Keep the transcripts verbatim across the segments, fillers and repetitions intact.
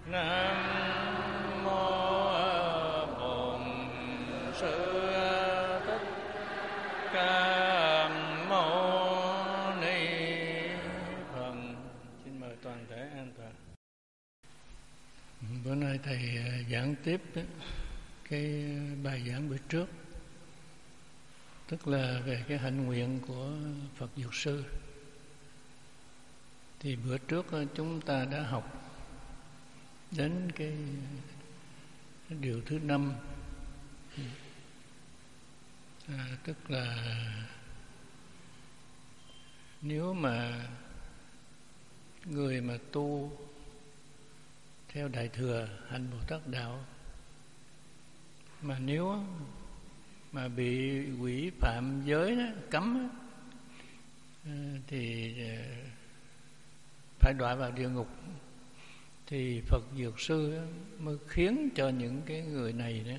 Nam mô Bổn Sư Thích Ca Mâu Ni Phật. Xin mời toàn thể an toàn. Bữa nay thầy giảng tiếp cái bài giảng bữa trước, tức là về cái hạnh nguyện của Phật Dược Sư. Thì bữa trước chúng ta đã học đến cái điều thứ năm, à, tức là nếu mà người mà tu theo Đại Thừa hành Bồ Tát Đạo, mà nếu mà bị quỷ phạm giới đó, cấm đó, thì phải đọa vào địa ngục, thì Phật Dược Sư mới khiến cho những cái người này đó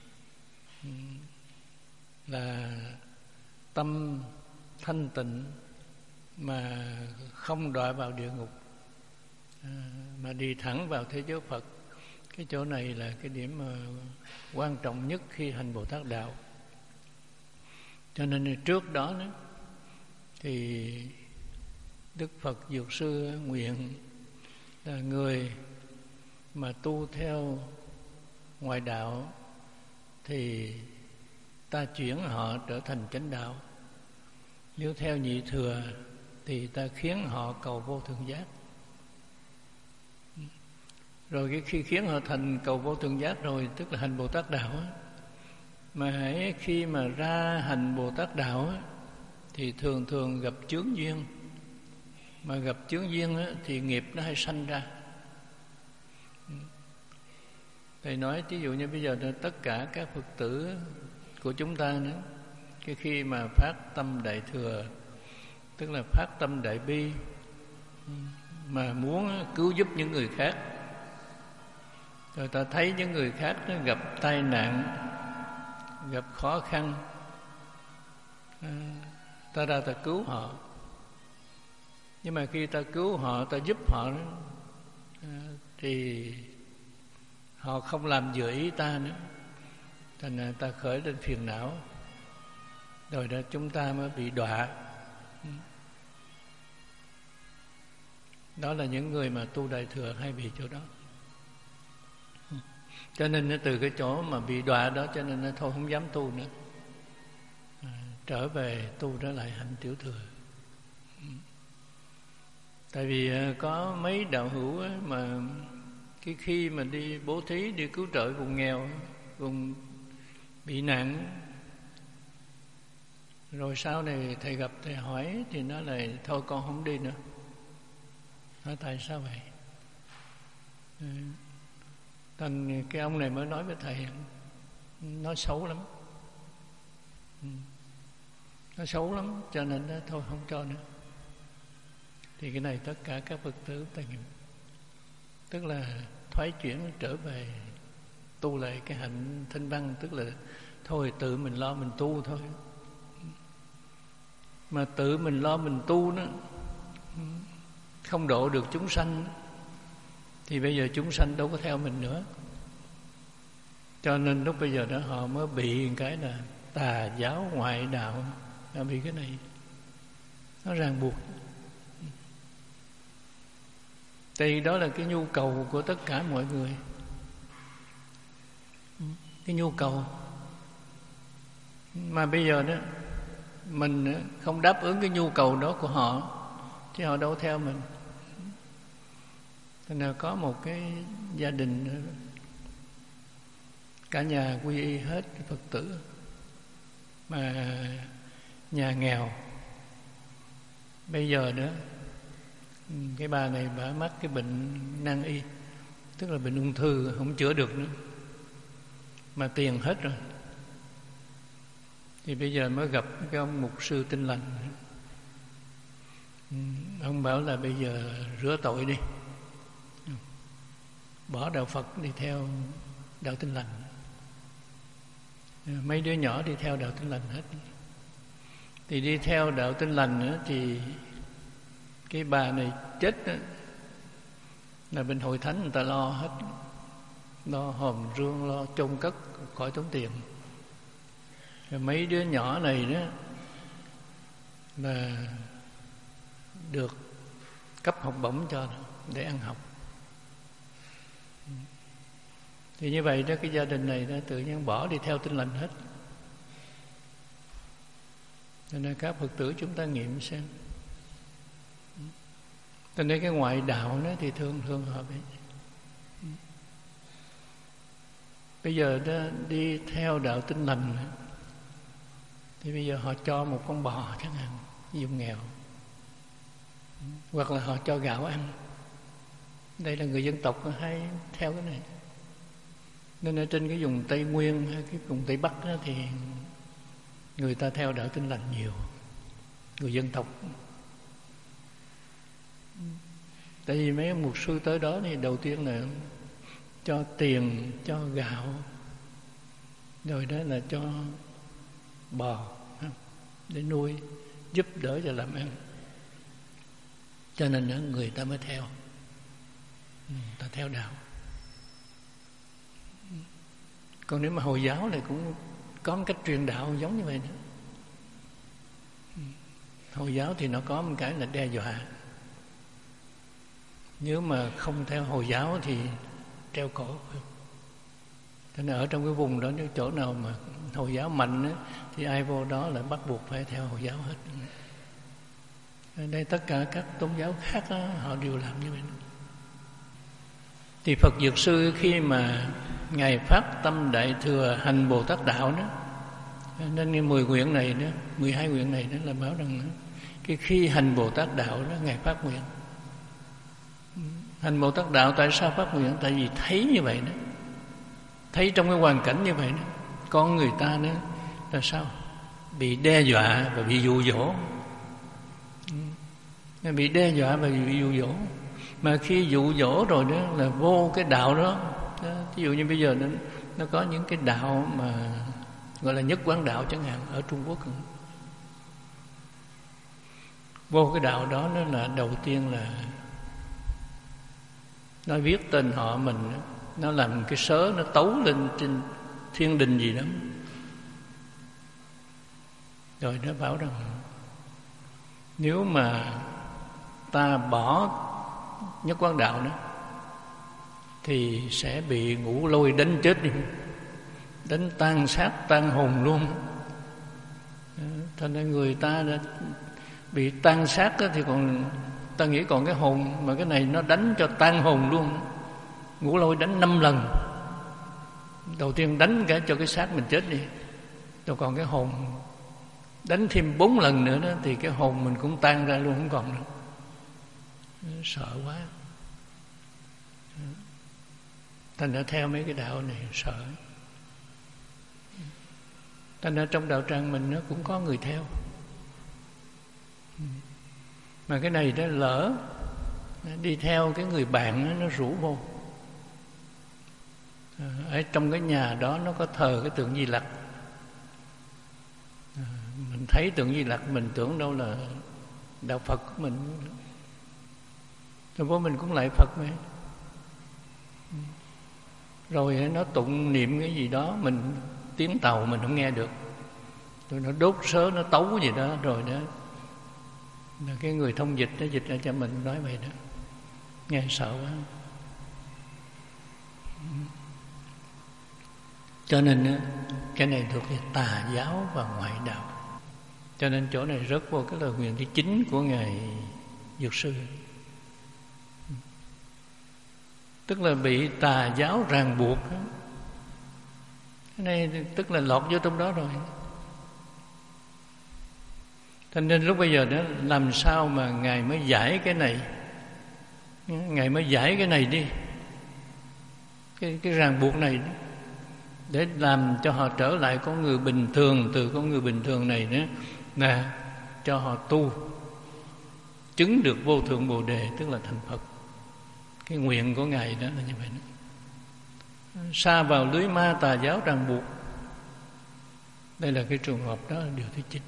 là tâm thanh tịnh mà không đọa vào địa ngục, mà đi thẳng vào thế giới Phật. Cái chỗ này là cái điểm mà quan trọng nhất khi hành Bồ Tát Đạo. Cho nên trước đó, đó thì Đức Phật Dược Sư nguyện là người mà tu theo ngoại đạo thì ta chuyển họ trở thành chánh đạo. Nếu theo nhị thừa thì ta khiến họ cầu vô thượng giác. Rồi cái khi khiến họ thành cầu vô thượng giác rồi, tức là hành Bồ Tát Đạo á. Mà hãy khi mà ra hành Bồ Tát Đạo á, thì thường thường gặp chướng duyên. Mà gặp chướng duyên á, thì nghiệp nó hay sanh ra. Thầy nói ví dụ như bây giờ tất cả các Phật tử của chúng ta nữa, cái khi mà phát tâm Đại Thừa, tức là phát tâm Đại Bi, mà muốn cứu giúp những người khác, rồi ta thấy những người khác nó gặp tai nạn, gặp khó khăn, ta ra ta cứu họ. Nhưng mà khi ta cứu họ, ta giúp họ đó, thì họ không làm vừa ý ta nữa, thành ra ta khởi lên phiền não, rồi đó chúng ta mới bị đọa. Đó là những người mà tu Đại Thừa hay bị chỗ đó. Cho nên từ cái chỗ mà bị đọa đó, cho nên nó thôi không dám tu nữa, à, trở về tu trở lại hành Tiểu Thừa. Tại vì có mấy đạo hữu mà cái khi mà đi bố thí, đi cứu trợ vùng nghèo, vùng bị nạn, rồi sau này thầy gặp thầy hỏi thì nói là thôi con không đi nữa. Nói tại sao vậy? Thành cái ông này mới nói với thầy, nói xấu lắm, nói xấu lắm, cho nên đó, thôi không cho nữa. Thì cái này tất cả các Phật tử ta nghiệm, tức là thoái chuyển trở về tu lại cái hạnh thanh văn, tức là thôi tự mình lo mình tu thôi. Mà tự mình lo mình tu đó, không độ được chúng sanh, thì bây giờ chúng sanh đâu có theo mình nữa. Cho nên lúc bây giờ đó họ mới bị cái là tà giáo ngoại đạo, nó bị cái này, nó ràng buộc. Thì đó là cái nhu cầu của tất cả mọi người, cái nhu cầu. Mà bây giờ đó mình không đáp ứng cái nhu cầu đó của họ, chứ họ đâu theo mình. Thế nào có một cái gia đình cả nhà quy y hết Phật tử, mà nhà nghèo. Bây giờ đó cái bà này bà mắc cái bệnh nan y, tức là bệnh ung thư, không chữa được nữa, mà tiền hết rồi. Thì bây giờ mới gặp cái ông mục sư Tinh Lành. Ông bảo là bây giờ rửa tội đi, bỏ đạo Phật đi theo đạo Tinh Lành. Mấy đứa nhỏ đi theo đạo Tinh Lành hết. Thì đi theo đạo Tinh Lành nữa thì cái bà này chết đó, là bên hội thánh người ta lo hết, lo hòm rương, lo chôn cất khỏi tốn tiền. Rồi mấy đứa nhỏ này đó là được cấp học bổng cho để ăn học. Thì như vậy đó, cái gia đình này đó tự nhiên bỏ đi theo Tin Lành hết. Cho nên các Phật tử chúng ta nghiệm xem. Cho nên cái ngoại đạo đó thì thường thường hợp ấy. Bây giờ đó, đi theo đạo Tin Lành thì bây giờ họ cho một con bò chẳng hạn, vùng nghèo, hoặc là họ cho gạo ăn. Đây là người dân tộc hay theo cái này. Nên ở trên cái vùng Tây Nguyên hay cái vùng Tây Bắc đó thì người ta theo đạo Tin Lành nhiều, người dân tộc. Tại vì mấy mục sư tới đó thì đầu tiên là cho tiền, cho gạo, rồi đó là cho bò để nuôi, giúp đỡ cho làm ăn. Cho nên đó, người ta mới theo, người ta theo đạo. Còn nếu mà Hồi giáo này cũng có một cách truyền đạo giống như vậy nữa. Hồi giáo thì nó có một cái là đe dọa. Nếu mà không theo Hồi giáo thì treo cổ. Cho nên ở trong cái vùng đó, nếu chỗ nào mà Hồi giáo mạnh ấy, thì ai vô đó là bắt buộc phải theo Hồi giáo hết. Ở đây tất cả các tôn giáo khác đó, họ đều làm như vậy. Thì Phật Dược Sư khi mà Ngài phát tâm Đại Thừa hành Bồ Tát Đạo đó, nên cái mười nguyện này đó, mười hai nguyện này đó là báo rằng đó, cái khi hành Bồ Tát Đạo đó Ngài phát nguyện. Hành Bồ Tát Đạo tại sao phát nguyện? Tại vì thấy như vậy đó, thấy trong cái hoàn cảnh như vậy đó, con người ta đó là sao? Bị đe dọa và bị dụ dỗ. Bị đe dọa và bị dụ dỗ. Mà khi dụ dỗ rồi đó là vô cái đạo đó. Ví dụ như bây giờ nó, nó có những cái đạo mà gọi là nhất quán đạo chẳng hạn ở Trung Quốc. Vô cái đạo đó nó là đầu tiên là nó viết tên họ mình, nó làm cái sớ, nó tấu lên trên thiên đình gì đó. Rồi nó bảo rằng nếu mà ta bỏ nhất quán đạo đó thì sẽ bị ngũ lôi đánh chết đi, đánh tan xác tan hồn luôn. Cho nên người ta đã bị tan xác đó thì còn ta nghĩ còn cái hồn, mà cái này nó đánh cho tan hồn luôn. Ngũ lôi đánh năm lần. Đầu tiên đánh cả cho cái xác mình chết đi, rồi còn cái hồn đánh thêm bốn lần nữa đó thì cái hồn mình cũng tan ra luôn, không còn nữa. Sợ quá. Thành ra theo mấy cái đạo này sợ. Thành ra trong đạo tràng mình nó cũng có người theo. Mà cái này đó lỡ đi theo cái người bạn đó, nó rủ vô. Ở trong cái nhà đó nó có thờ cái tượng Di Lặc. Mình thấy tượng Di Lặc mình tưởng đâu là đạo Phật của mình. Rồi vô mình cũng lại Phật vậy. Rồi nó tụng niệm cái gì đó, mình tiếng Tàu mình không nghe được, rồi nó đốt sớ, nó tấu gì đó, rồi đó là cái người thông dịch nó dịch ra cho mình nói vậy đó. Nghe sợ quá. Cho nên cái này thuộc về tà giáo và ngoại đạo. Cho nên chỗ này rớt vô cái lời nguyện thứ chín của Ngài Dược Sư. Tức là bị tà giáo ràng buộc. Cái này tức là lọt vô trong đó rồi. Cho nên lúc bây giờ đó, làm sao mà Ngài mới giải cái này, Ngài mới giải cái này đi, Cái, cái ràng buộc này đó, để làm cho họ trở lại con người bình thường. Từ con người bình thường này nữa là cho họ tu chứng được vô thượng Bồ Đề, tức là thành Phật. Cái nguyện của Ngài đó là như vậy đó. Sa vào lưới ma tà giáo ràng buộc. Đây là cái trường hợp đó, là điều thứ chín.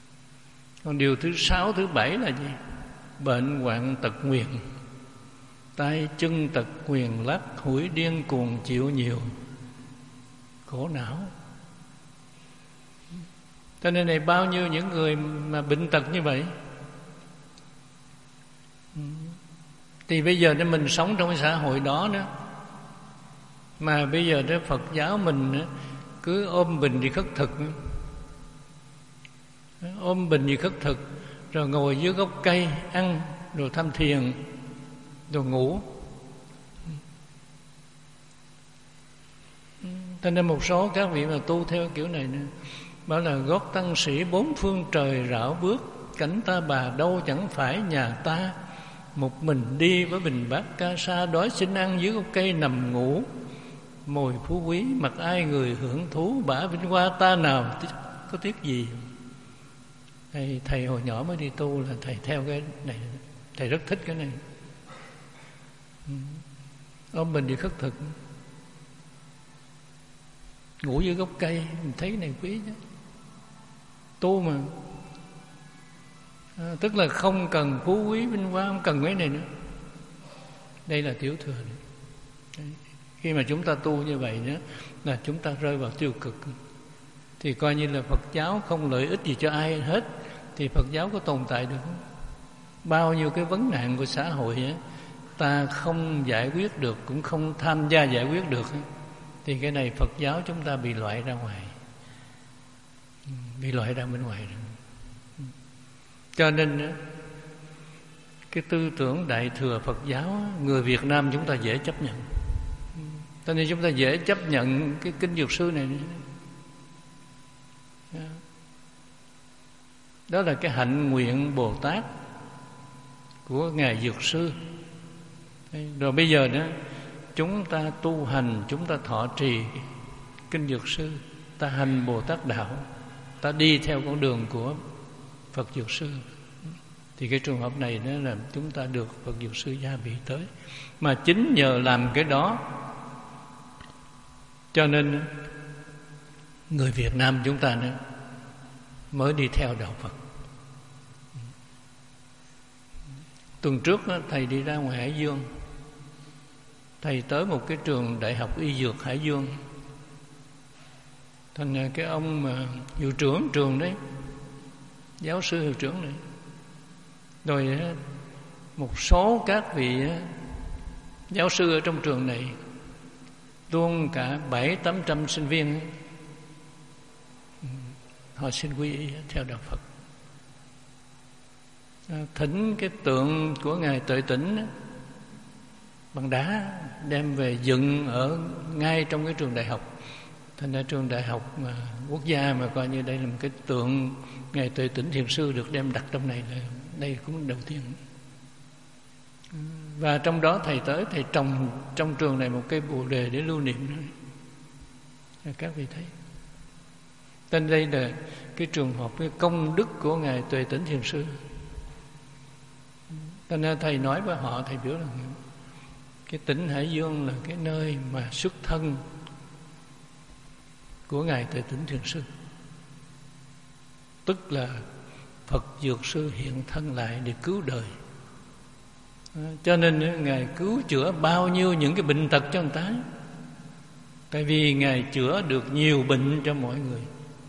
Còn điều thứ sáu, thứ bảy là gì? Bệnh hoạn tật nguyền. tay chân tật quyền lắc, hủi điên cuồng chịu nhiều khổ não. Cho nên này bao nhiêu những người mà bệnh tật như vậy, thì bây giờ nếu mình sống trong cái xã hội đó nữa, mà bây giờ đó Phật giáo mình cứ ôm bình đi khất thực, ôm bình đi khất thực, rồi ngồi dưới gốc cây ăn, rồi tham thiền, rồi ngủ. Cho nên một số các vị mà tu theo kiểu này nữa, bảo là gót tăng sĩ bốn phương trời rảo bước, cảnh ta bà đâu chẳng phải nhà ta, một mình đi với bình bát ca sa, đói xin ăn dưới gốc cây nằm ngủ, mồi phú quý mặc ai người hưởng thú, bả vinh hoa ta nào có tiếc gì. Thầy, thầy hồi nhỏ mới đi tu là thầy theo cái này, thầy rất thích cái này. Ôm mình đi khất thực, ngủ dưới gốc cây, mình thấy cái này quý chứ. Tu mà à, tức là không cần phú quý vinh hoa, không cần mấy này nữa. Đây là tiểu thừa này. Đấy. Khi mà chúng ta tu như vậy đó, là chúng ta rơi vào tiêu cực, thì coi như là Phật giáo không lợi ích gì cho ai hết, thì Phật giáo có tồn tại được không? Bao nhiêu cái vấn nạn của xã hội ấy, ta không giải quyết được, cũng không tham gia giải quyết được, thì cái này Phật giáo chúng ta bị loại ra ngoài, bị loại ra bên ngoài rồi. Cho nên cái tư tưởng đại thừa Phật giáo, người Việt Nam chúng ta dễ chấp nhận. Cho nên chúng ta dễ chấp nhận cái kinh Dược Sư này. Đó là cái hạnh nguyện Bồ Tát của Ngài Dược Sư. Rồi bây giờ đó, chúng ta tu hành, chúng ta thọ trì kinh Dược Sư, ta hành Bồ Tát đạo, ta đi theo con đường của Phật Dược Sư, thì cái trường hợp này nó làm chúng ta được Phật Dược Sư gia bị tới. Mà chính nhờ làm cái đó, cho nên người Việt Nam chúng ta nữa mới đi theo đạo Phật. Tuần trước thầy đi ra ngoài Hải Dương, thầy tới một cái trường đại học y dược Hải Dương. Thành cái ông mà hiệu trưởng trường đấy, giáo sư hiệu trưởng này, rồi một số các vị giáo sư ở trong trường này, luôn cả bảy tám trăm sinh viên, họ xin quy y theo đạo Phật. Thỉnh cái tượng của Ngài Tuệ Tĩnh bằng đá đem về dựng ở ngay trong cái trường đại học. Thành ra trường đại học mà quốc gia mà coi như đây là một cái tượng Ngài Tuệ Tĩnh Thiền Sư được đem đặt trong này, là đây cũng đầu tiên. Và trong đó thầy tới, thầy trồng trong trường này một cây bồ đề để lưu niệm nữa. Các vị thấy, tên đây là cái trường hợp cái công đức của Ngài Tuệ Tĩnh Thiền Sư. Cho nên thầy nói với họ, thầy biểu là cái tỉnh Hải Dương là cái nơi mà xuất thân của Ngài Tuệ Tĩnh Thiền Sư, tức là Phật Dược Sư hiện thân lại để cứu đời. Cho nên Ngài cứu chữa bao nhiêu những cái bệnh tật cho người ta, tại vì Ngài chữa được nhiều bệnh cho mọi người,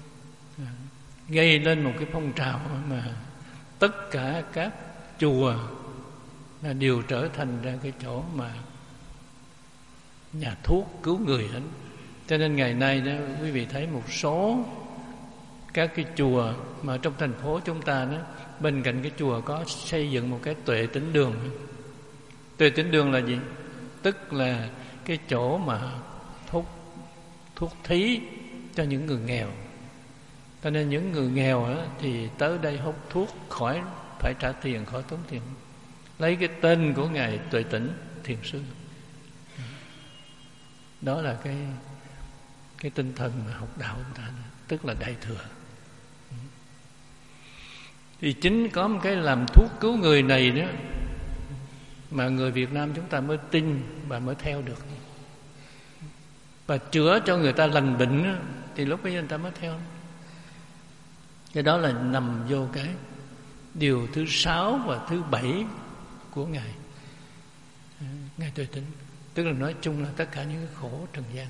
gây lên một cái phong trào mà tất cả các chùa là đều trở thành ra cái chỗ mà nhà thuốc cứu người hết. Cho nên ngày nay đó, quý vị thấy một số các cái chùa mà trong thành phố chúng ta đó, bên cạnh cái chùa có xây dựng một cái Tuệ Tĩnh Đường. Tuệ Tĩnh Đường là gì? Tức là cái chỗ mà thuốc thuốc thí cho những người nghèo. Cho nên những người nghèo đó, thì tới đây hút thuốc khỏi phải trả tiền, khỏi tốn tiền, lấy cái tên của Ngài Tuệ Tĩnh Thiền Sư. Đó là cái cái tinh thần mà học đạo của ta, tức là đại thừa. Thì chính có một cái làm thuốc cứu người này đó mà người Việt Nam chúng ta mới tin và mới theo được, và chữa cho người ta lành bệnh đó, thì lúc bây giờ người ta mới theo. Cái đó là nằm vô cái điều thứ sáu và thứ bảy của Ngài. Ngài tuệ tĩnh, tức là nói chung là tất cả những cái khổ trần gian.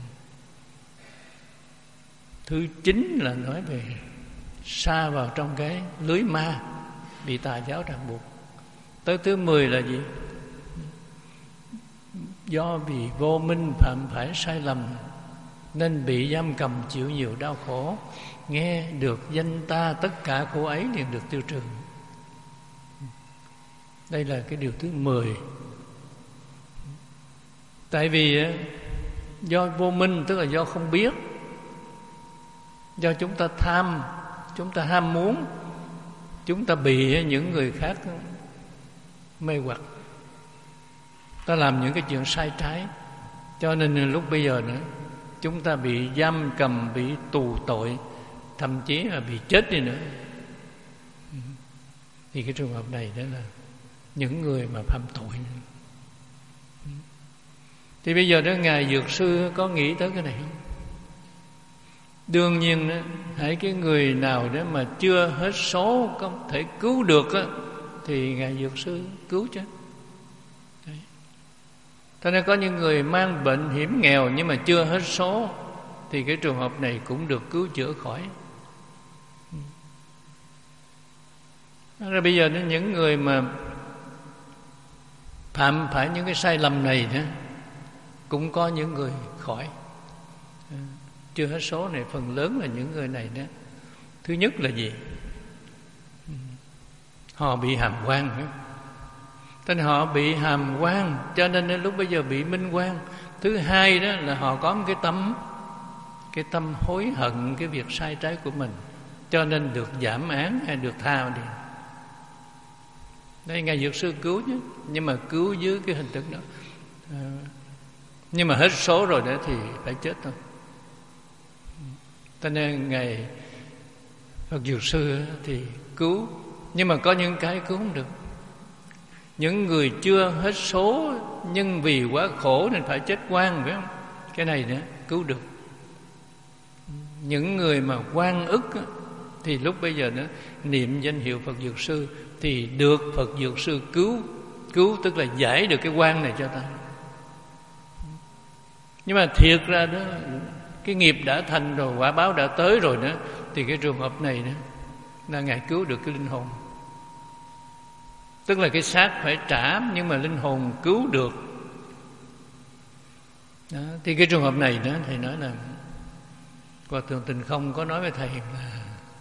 Thứ chín là nói về sa vào trong cái lưới ma, bị tà giáo ràng buộc. Tới thứ mười là gì? Do vì vô minh phạm phải sai lầm nên bị giam cầm chịu nhiều đau khổ. Nghe được danh ta, tất cả khổ ấy liền được tiêu trừ. Đây là cái điều thứ mười. Tại vì do vô minh, tức là do không biết, do chúng ta tham, chúng ta ham muốn, chúng ta bị những người khác mê hoặc, ta làm những cái chuyện sai trái, cho nên lúc bây giờ nữa chúng ta bị giam cầm, bị tù tội, thậm chí là bị chết đi nữa. Thì cái trường hợp này đó là những người mà phạm tội. Thì bây giờ đó Ngài Dược Sư có nghĩ tới cái này không? Đương nhiên đó, hãy cái người nào đó mà chưa hết số có thể cứu được đó, thì Ngài Dược Sư cứu chứ. Thế nên có những người mang bệnh hiểm nghèo nhưng mà chưa hết số, thì cái trường hợp này cũng được cứu chữa khỏi. Rồi bây giờ những người mà phạm phải những cái sai lầm này đó, cũng có những người khỏi. Chưa hết số này phần lớn là những người này đó. Thứ nhất là gì? Họ bị hàm quan. Thế nên họ bị hàm quan, cho nên đến lúc bây giờ bị minh quan. Thứ hai đó là họ có một cái tâm Cái tâm hối hận cái việc sai trái của mình, cho nên được giảm án hay được tha đi. Đây Ngài Dược Sư cứu chứ, nhưng mà cứu dưới cái hình thức đó. à, Nhưng mà hết số rồi đó thì phải chết thôi. Cho nên Ngài Phật Dược Sư thì cứu, nhưng mà có những cái cứu không được. Những người chưa hết số nhưng vì quá khổ nên phải chết oan, phải không? Cái này nữa cứu được. Những người mà oan ức thì lúc bây giờ nữa niệm danh hiệu Phật Dược Sư thì được Phật Dược Sư cứu. Cứu tức là giải được cái oan này cho ta. Nhưng mà thiệt ra đó, cái nghiệp đã thành rồi, quả báo đã tới rồi nữa, thì cái trường hợp này đó là Ngài cứu được cái linh hồn. Tức là cái xác phải trả, nhưng mà linh hồn cứu được đó. Thì cái trường hợp này đó, thầy nói là Hòa Thượng Tình Không có nói với thầy là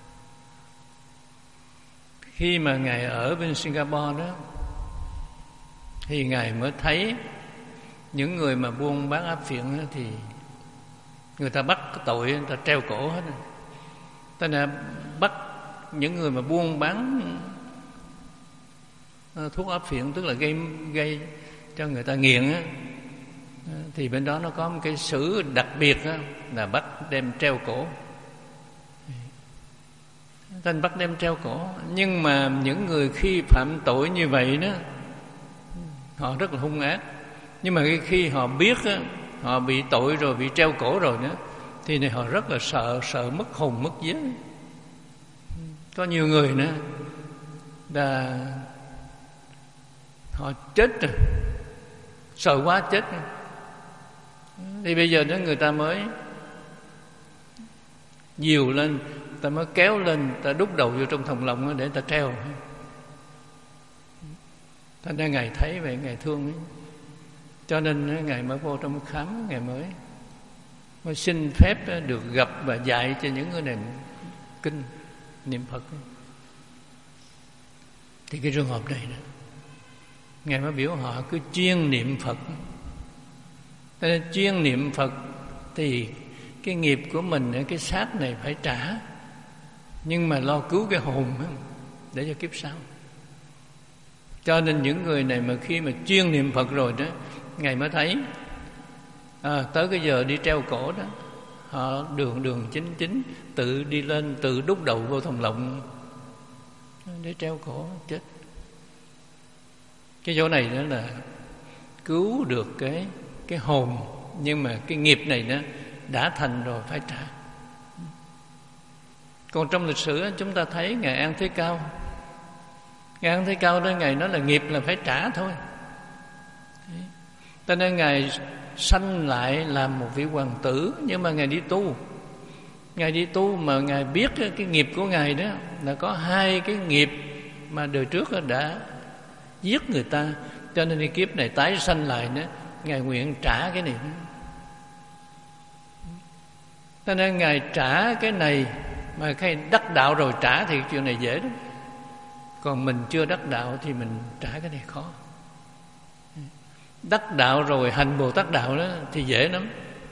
khi mà Ngài ở bên Singapore đó, thì Ngài mới thấy những người mà buôn bán áp phiện đó, thì người ta bắt cái tội, người ta treo cổ hết. Tức là bắt những người mà buôn bán thuốc áp phiện, tức là gây gây cho người ta nghiện á, thì bên đó nó có một cái xử đặc biệt á, là bắt đem treo cổ. Tên bắt đem treo cổ. Nhưng mà những người khi phạm tội như vậy đó, họ rất là hung ác. Nhưng mà khi họ biết á, họ bị tội rồi, bị treo cổ rồi nữa, thì này họ rất là sợ, sợ mất hồn mất vía. Có nhiều người nữa là họ chết rồi, sợ quá chết rồi. Thì bây giờ đó người ta mới dìu lên, ta mới kéo lên, ta đút đầu vô trong thòng lọng để ta treo. Thành ra Ngài thấy vậy, Ngài thương ấy. Cho nên Ngài mới vô trong khám, Ngài mới mới xin phép được gặp và dạy cho những người này kinh niệm Phật. Thì cái trường hợp này đó, Ngài mới biểu họ cứ chuyên niệm Phật. Nên chuyên niệm Phật thì cái nghiệp của mình, cái xác này phải trả, nhưng mà lo cứu cái hồn để cho kiếp sau. Cho nên những người này mà khi mà chuyên niệm Phật rồi đó, Ngài mới thấy à, tới cái giờ đi treo cổ đó, họ đường đường chính chính tự đi lên, tự đút đầu vô thòng lọng để treo cổ chết. Cái chỗ này đó là cứu được cái cái hồn, nhưng mà cái nghiệp này đó đã thành rồi phải trả. Còn trong lịch sử chúng ta thấy Ngài An Thế Cao, Ngài An Thế Cao đó, Ngài nói là nghiệp là phải trả thôi. Cho nên Ngài sanh lại làm một vị hoàng tử, nhưng mà Ngài đi tu. Ngài đi tu mà Ngài biết cái nghiệp của Ngài đó là có hai cái nghiệp mà đời trước đã giết người ta, cho nên cái kiếp này tái sanh lại nữa, Ngài nguyện trả cái này. Cho nên Ngài trả cái này, mà khi đắc đạo rồi trả thì chuyện này dễ lắm. Còn mình chưa đắc đạo thì mình trả cái này khó. Đắc đạo rồi hành Bồ Tát đạo đó thì dễ lắm.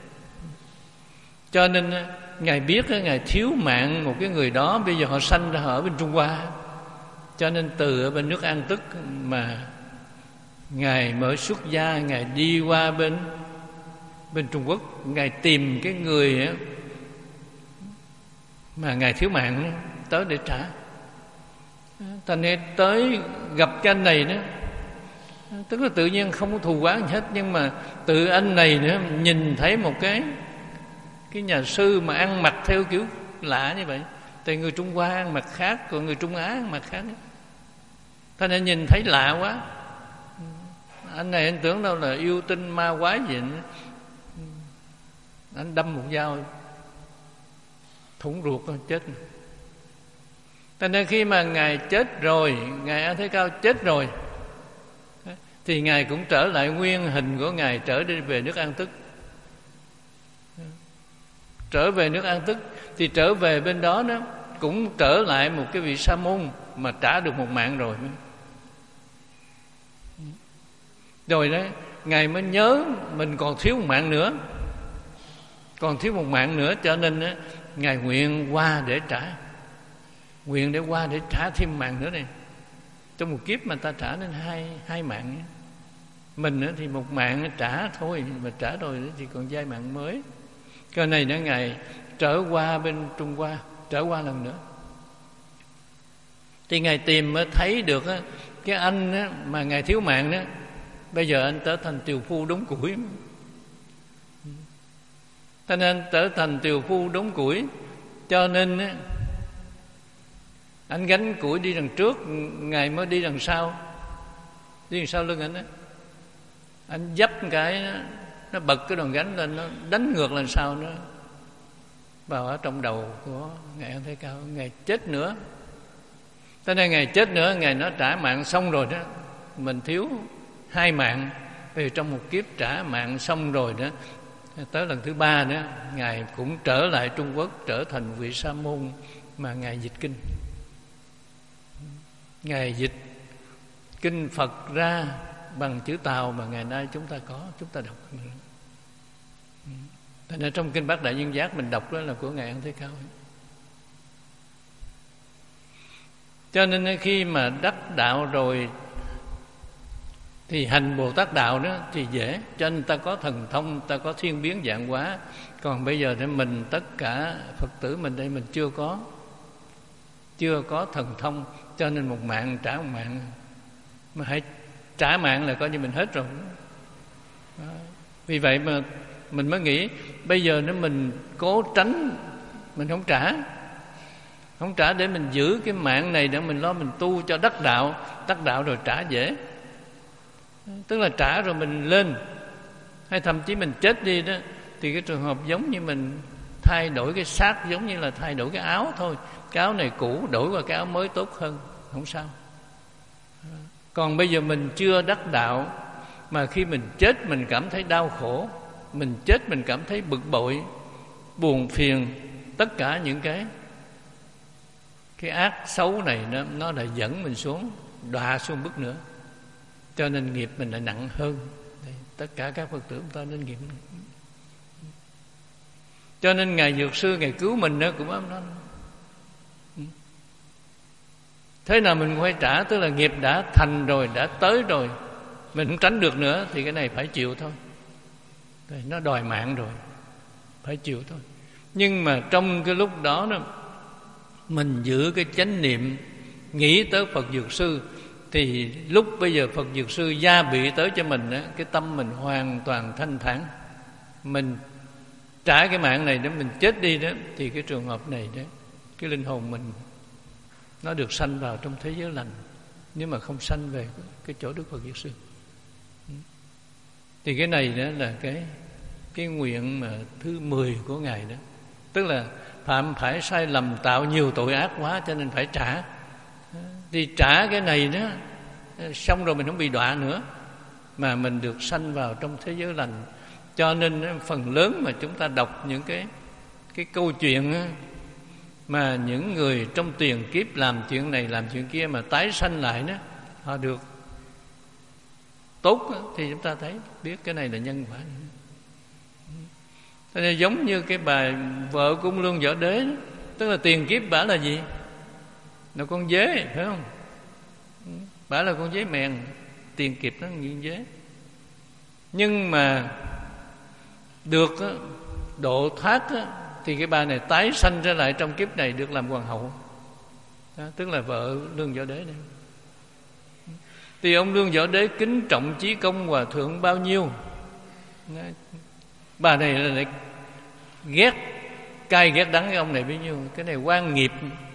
Cho nên Ngài biết Ngài thiếu mạng một cái người đó, bây giờ họ sanh ra ở bên Trung Hoa, cho nên từ ở bên nước An Tức mà Ngài mới xuất gia, Ngài đi qua bên bên Trung Quốc, Ngài tìm cái người mà Ngài thiếu mạng tới để trả. Thành nên tới gặp cái anh này đó, tức là tự nhiên không có thù oán gì hết, nhưng mà tự anh này nữa nhìn thấy một cái cái nhà sư mà ăn mặc theo kiểu lạ như vậy. Tại người Trung Hoa ăn mặc khác, còn người Trung Á ăn mặc khác. Thành nên nhìn thấy lạ quá. Anh này anh tưởng đâu là yêu tinh ma quái gì nữa. Anh đâm một dao thủng ruột chết. Thành nên khi mà Ngài chết rồi, Ngài A Thế Cao chết rồi, thì Ngài cũng trở lại nguyên hình của Ngài, trở đi về nước An Tức. Trở về nước An Tức thì trở về bên đó đó cũng trở lại một cái vị sa môn mà trả được một mạng rồi. Rồi đó Ngài mới nhớ mình còn thiếu một mạng nữa, còn thiếu một mạng nữa, cho nên đó, Ngài nguyện qua để trả, nguyện để qua để trả thêm mạng nữa này. Trong một kiếp mà ta trả đến hai hai mạng. Mình thì một mạng trả thôi, mà trả rồi thì còn giai mạng mới. Cái này đó Ngài trở qua bên Trung Hoa, trở qua lần nữa. Thì Ngài tìm mới thấy được cái anh đó, mà Ngài thiếu mạng đó, bây giờ anh trở thành tiều phu đốn củi. Cho nên trở thành tiều phu đốn củi, cho nên anh gánh củi đi đằng trước, Ngài mới đi đằng sau, đi đằng sau lưng anh đó. Anh dấp cái nó bật cái đòn gánh lên, nó đánh ngược lên sau, nó vào ở trong đầu của Ngài A Thế Cao. Ngài chết nữa. Cho nên Ngài chết nữa, Ngài nói trả mạng xong rồi đó, mình thiếu hai mạng, vì trong một kiếp trả mạng xong rồi đó, tới lần thứ ba đó Ngài cũng trở lại Trung Quốc, trở thành vị sa môn mà Ngài dịch kinh. Ngài dịch kinh Phật ra bằng chữ Tàu mà ngày nay chúng ta có, chúng ta đọc. Thế nên trong kinh Bát Đại Nhân Giác mình đọc đó là của Ngài A Thế Cao. Cho nên khi mà đắc đạo rồi thì hành Bồ Tát đạo đó thì dễ, cho nên ta có thần thông, ta có thiên biến vạn hóa. Còn bây giờ thì mình, tất cả Phật tử mình đây, mình chưa có chưa có thần thông, cho nên một mạng trả một mạng, mà hãy trả mạng là coi như mình hết rồi đó. Vì vậy mà mình mới nghĩ bây giờ nếu mình cố tránh, mình không trả không trả để mình giữ cái mạng này, để mình lo mình tu cho đắc đạo. Đắc đạo rồi trả dễ, tức là trả rồi mình lên, hay thậm chí mình chết đi đó, thì cái trường hợp giống như mình thay đổi cái xác, giống như là thay đổi cái áo thôi. Cái áo này cũ đổi qua cái áo mới tốt hơn, không sao. Còn bây giờ mình chưa đắc đạo, mà khi mình chết mình cảm thấy đau khổ, mình chết mình cảm thấy bực bội, buồn phiền, tất cả những cái cái ác xấu này nó, nó lại dẫn mình xuống, đọa xuống bước nữa. Cho nên nghiệp mình lại nặng hơn. Đây, tất cả các Phật tử chúng ta nên nghiệp. Cho nên Ngài Dược Sư Ngài cứu mình đó cũng nói thế nào mình cũng phải trả, tức là nghiệp đã thành rồi, đã tới rồi, mình không tránh được nữa, thì cái này phải chịu thôi. Đây, nó đòi mạng rồi, phải chịu thôi. Nhưng mà trong cái lúc đó đó, mình giữ cái chánh niệm, nghĩ tới Phật Dược Sư, thì lúc bây giờ Phật Dược Sư gia bị tới cho mình đó, cái tâm mình hoàn toàn thanh thản. Mình trả cái mạng này để mình chết đi đó, thì cái trường hợp này đó, cái linh hồn mình nó được sanh vào trong thế giới lành, nếu mà không sanh về cái chỗ Đức Phật Dược Sư. Thì cái này đó là cái cái nguyện mà thứ mười của Ngài đó. Tức là phạm phải sai lầm, tạo nhiều tội ác quá cho nên phải trả. Thì trả cái này đó, xong rồi mình không bị đọa nữa, mà mình được sanh vào trong thế giới lành. Cho nên phần lớn mà chúng ta đọc những cái cái câu chuyện đó, mà những người trong tiền kiếp làm chuyện này làm chuyện kia mà tái sanh lại đó, họ được tốt đó, thì chúng ta thấy biết cái này là nhân quả. Thế nên giống như cái bà vợ của ông Lương Võ Đế đó, tức là tiền kiếp bả là gì? Là con dế, phải không? Bả là con dế mèn, tiền kiếp nó như dế. Nhưng mà được đó, độ thoát đó, thì cái bà này tái sanh ra lại trong kiếp này được làm hoàng hậu đó, tức là vợ Lương Võ Đế đây. Thì ông Lương Võ Đế kính trọng chí công hòa thượng bao nhiêu, bà này là lại ghét cay ghét đắng cái ông này bấy nhiêu. Cái này quan nghiệp,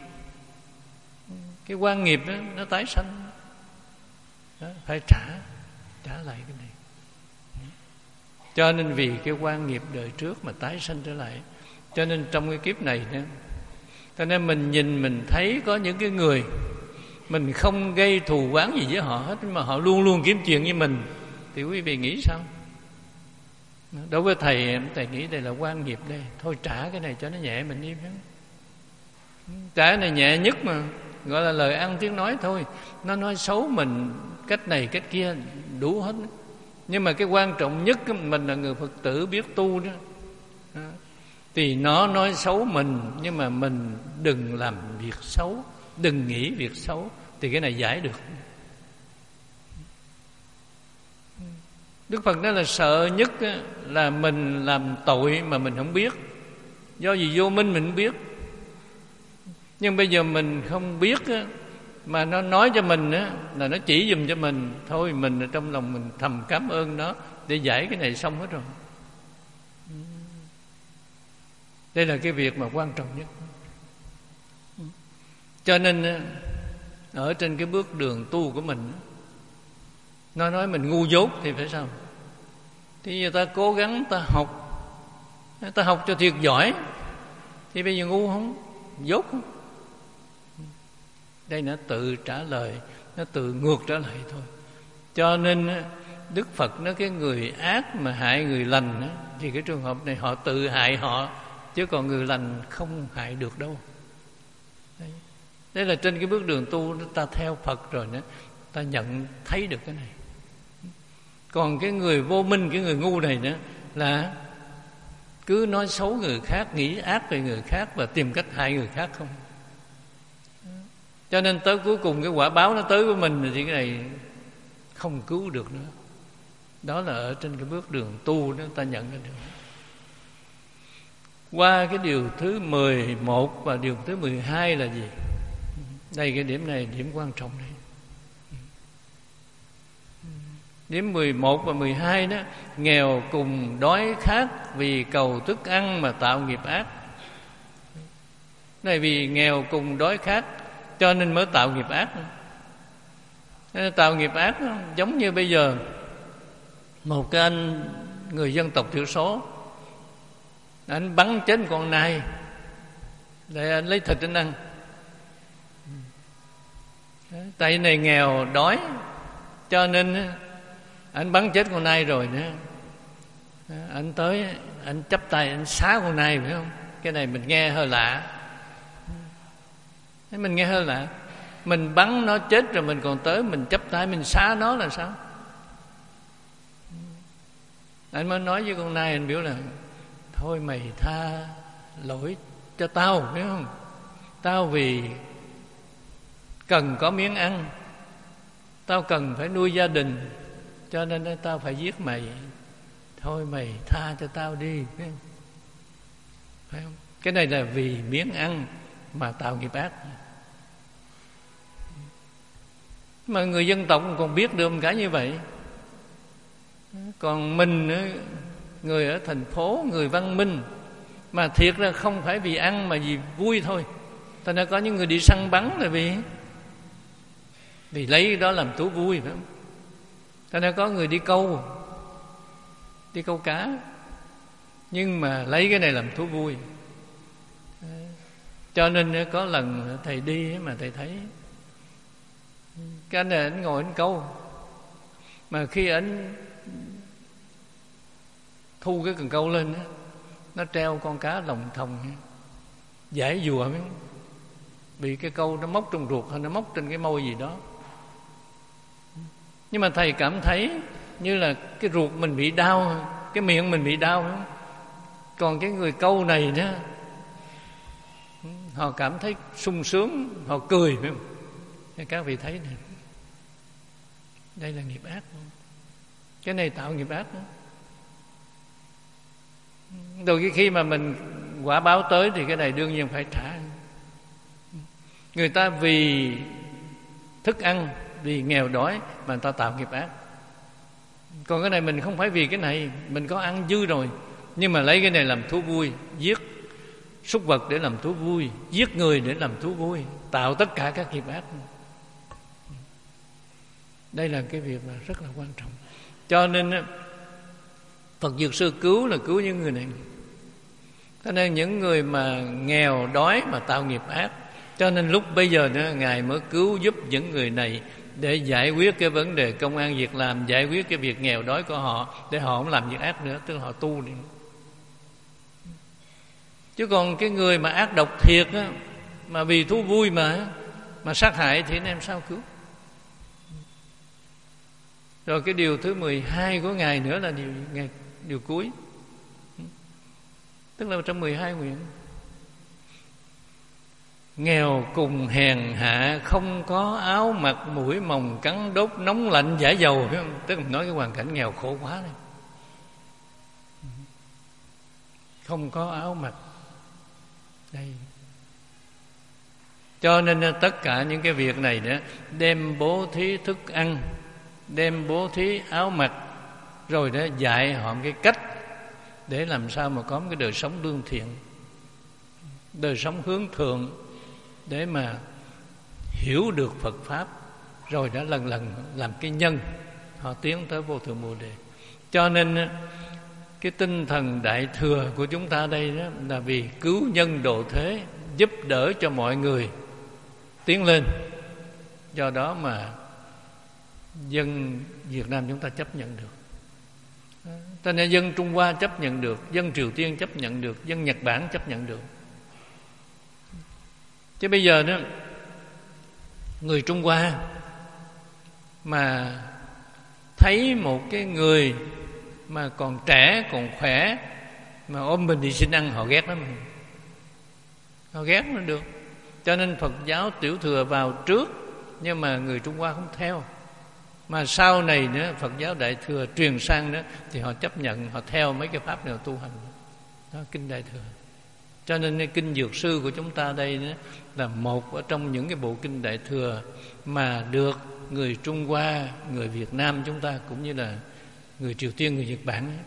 cái quan nghiệp đó, nó tái sanh đó, phải trả trả lại cái này. Cho nên vì cái quan nghiệp đời trước mà tái sanh trở lại. Cho nên trong cái kiếp này đó, cho nên mình nhìn mình thấy có những cái người mình không gây thù oán gì với họ hết, mà họ luôn luôn kiếm chuyện với mình, thì quý vị nghĩ sao? Đối với thầy, thầy nghĩ đây là quan nghiệp đây, thôi trả cái này cho nó nhẹ mình đi. Trả cái này nhẹ nhất mà, gọi là lời ăn tiếng nói thôi. Nó nói xấu mình cách này cách kia đủ hết. Nhưng mà cái quan trọng nhất, mình là người Phật tử biết tu đó, thì nó nói xấu mình, nhưng mà mình đừng làm việc xấu, đừng nghĩ việc xấu, thì cái này giải được. Đức Phật nói là sợ nhất là mình làm tội mà mình không biết. Do vì vô minh mình không biết. Nhưng bây giờ mình không biết mà nó nói cho mình là nó chỉ dùm cho mình, thôi mình ở trong lòng mình thầm cảm ơn nó để giải cái này xong hết rồi. Đây là cái việc mà quan trọng nhất. Cho nên ở trên cái bước đường tu của mình, nó nói mình ngu dốt thì phải sao? Thì giờ ta cố gắng ta học, ta học cho thiệt giỏi, thì bây giờ ngu không? Dốt không? Đây nó tự trả lời, nó tự ngược trở lại thôi. Cho nên Đức Phật nói cái người ác mà hại người lành, thì cái trường hợp này họ tự hại họ, chứ còn người lành không hại được đâu. Đấy, Đây là trên cái bước đường tu, ta theo Phật rồi đó, ta nhận thấy được cái này. Còn cái người vô minh, cái người ngu này nữa là cứ nói xấu người khác, nghĩ ác về người khác và tìm cách hại người khác không. Cho nên tới cuối cùng cái quả báo nó tới với mình thì cái này không cứu được nữa. Đó là ở trên cái bước đường tu đó ta nhận ra được. Qua cái điều thứ mười một và điều thứ mười hai là gì? Đây, cái điểm này điểm quan trọng này. Điểm mười một và mười hai đó, nghèo cùng đói khát vì cầu thức ăn mà tạo nghiệp ác. Này vì nghèo cùng đói khát cho nên mới tạo nghiệp ác. Tạo nghiệp ác đó, giống như bây giờ một cái anh người dân tộc thiểu số, anh bắn chết con nai để anh lấy thịt anh ăn. Tại này nghèo đói cho nên anh bắn chết con nai rồi nữa, anh tới anh chắp tay anh xá con nai, phải không? Cái này mình nghe hơi lạ. Mình nghe hơi lạ. Mình bắn nó chết rồi mình còn tới mình chắp tay mình xá nó là sao? Anh mới nói với con nai, anh biểu là thôi mày tha lỗi cho tao, phải không? Tao vì cần có miếng ăn, tao cần phải nuôi gia đình, cho nên tao phải giết mày. Thôi mày tha cho tao đi, phải không? Phải không? Cái này là vì miếng ăn mà tạo nghiệp ác. Mà người dân tộc còn biết được một cái như vậy. Còn mình, người ở thành phố, người văn minh, mà thiệt ra không phải vì ăn mà vì vui thôi. Thành ra có những người đi săn bắn là vì Vì lấy đó làm thú vui, phải không? Thành ra có người đi câu đi câu cá, nhưng mà lấy cái này làm thú vui. Cho nên có lần thầy đi mà thầy thấy cái anh này anh ngồi anh câu, mà khi anh thu cái cần câu lên nó treo con cá lồng thòng, giải dùa bị cái câu nó móc trong ruột hay nó móc trên cái môi gì đó. Nhưng mà thầy cảm thấy như là cái ruột mình bị đau, cái miệng mình bị đau. Còn cái người câu này đó, họ cảm thấy sung sướng, họ cười. Phải không? Các vị thấy này, đây là nghiệp ác. Cái này tạo nghiệp ác đó. Rồi khi mà mình quả báo tới thì cái này đương nhiên phải trả. Người ta vì thức ăn, vì nghèo đói mà người ta tạo nghiệp ác. Còn cái này mình không phải vì cái này, mình có ăn dư rồi, nhưng mà lấy cái này làm thú vui, giết súc vật để làm thú vui, giết người để làm thú vui, tạo tất cả các nghiệp ác. Đây là cái việc mà rất là quan trọng. Cho nên Phật Dược Sư cứu là cứu những người này. Cho nên những người mà nghèo đói mà tạo nghiệp ác, cho nên lúc bây giờ nữa Ngài mới cứu giúp những người này để giải quyết cái vấn đề công ăn việc làm, giải quyết cái việc nghèo đói của họ, để họ không làm việc ác nữa, tức là họ tu đi. Chứ còn cái người mà ác độc thiệt á, mà vì thú vui mà mà sát hại thì anh em sao cứu? Rồi cái điều thứ mười hai của Ngài nữa là điều Ngài, điều cuối, tức là trong mười hai nguyện: nghèo cùng hèn hạ, không có áo mặc, mũi mồng cắn đốt, nóng lạnh giả dầu. Phải không? Tức là nói cái hoàn cảnh nghèo khổ quá này. Không có áo mặc. Đây. Cho nên tất cả những cái việc này nữa, đem bố thí thức ăn, đem bố thí áo mặc, rồi đó dạy họ cái cách để làm sao mà có một cái đời sống lương thiện, đời sống hướng thượng, để mà hiểu được Phật Pháp, rồi đã lần lần làm cái nhân, họ tiến tới vô thượng Bồ Đề. Cho nên cái tinh thần Đại Thừa của chúng ta đây đó là vì cứu nhân độ thế, giúp đỡ cho mọi người tiến lên. Do đó mà dân Việt Nam chúng ta chấp nhận được, cho nên dân Trung Hoa chấp nhận được, dân Triều Tiên chấp nhận được, dân Nhật Bản chấp nhận được. Chứ bây giờ đó, người Trung Hoa mà thấy một cái người mà còn trẻ, còn khỏe, mà ôm mình đi xin ăn, họ ghét lắm. Họ ghét nó được. Cho nên Phật giáo Tiểu Thừa vào trước, nhưng mà người Trung Hoa không theo. Mà sau này nữa Phật giáo Đại Thừa truyền sang nữa thì họ chấp nhận, họ theo mấy cái pháp nào tu hành. Đó, kinh Đại Thừa. Cho nên cái kinh Dược Sư của chúng ta đây nữa là một ở trong những cái bộ kinh Đại Thừa mà được người Trung Hoa, người Việt Nam chúng ta cũng như là người Triều Tiên, người Nhật Bản ấy,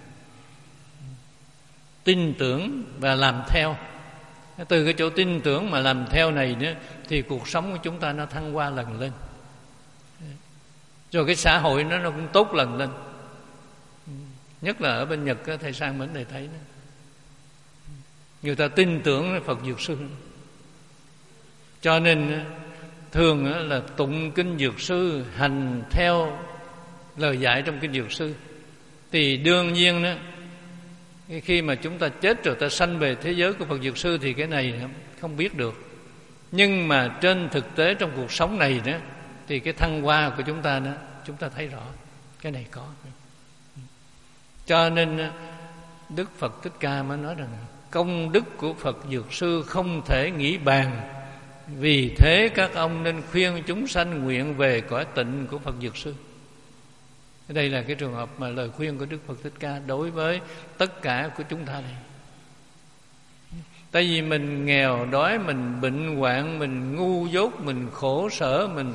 tin tưởng và làm theo. Từ cái chỗ tin tưởng mà làm theo này nữa thì cuộc sống của chúng ta nó thăng hoa lần lên, rồi cái xã hội nó nó cũng tốt lần lên. Nhất là ở bên Nhật, thầy sang bên này thấy đó, người ta tin tưởng Phật Dược Sư. Cho nên thường là tụng kinh Dược Sư, hành theo lời dạy trong kinh Dược Sư, thì đương nhiên đó, khi mà chúng ta chết rồi ta sanh về thế giới của Phật Dược Sư thì cái này không biết được. Nhưng mà trên thực tế trong cuộc sống này đó, thì cái thăng hoa của chúng ta đó, chúng ta thấy rõ cái này có. Cho nên Đức Phật Thích Ca mới nói rằng công đức của Phật Dược Sư không thể nghĩ bàn, vì thế các ông nên khuyên chúng sanh nguyện về cõi tịnh của Phật Dược Sư. Đây là cái trường hợp mà lời khuyên của Đức Phật Thích Ca đối với tất cả của chúng ta này. Tại vì mình nghèo đói, mình bệnh hoạn, mình ngu dốt, mình khổ sở, mình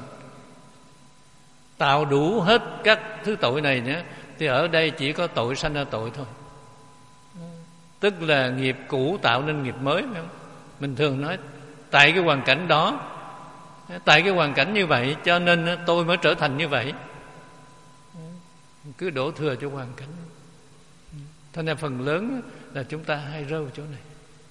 tạo đủ hết các thứ tội này nữa, thì ở đây chỉ có tội sanh ra tội thôi. Tức là nghiệp cũ tạo nên nghiệp mới. Mình thường nói tại cái hoàn cảnh đó, tại cái hoàn cảnh như vậy cho nên tôi mới trở thành như vậy. Cứ đổ thừa cho hoàn cảnh. Thành ra phần lớn là chúng ta hay rơi vào chỗ này.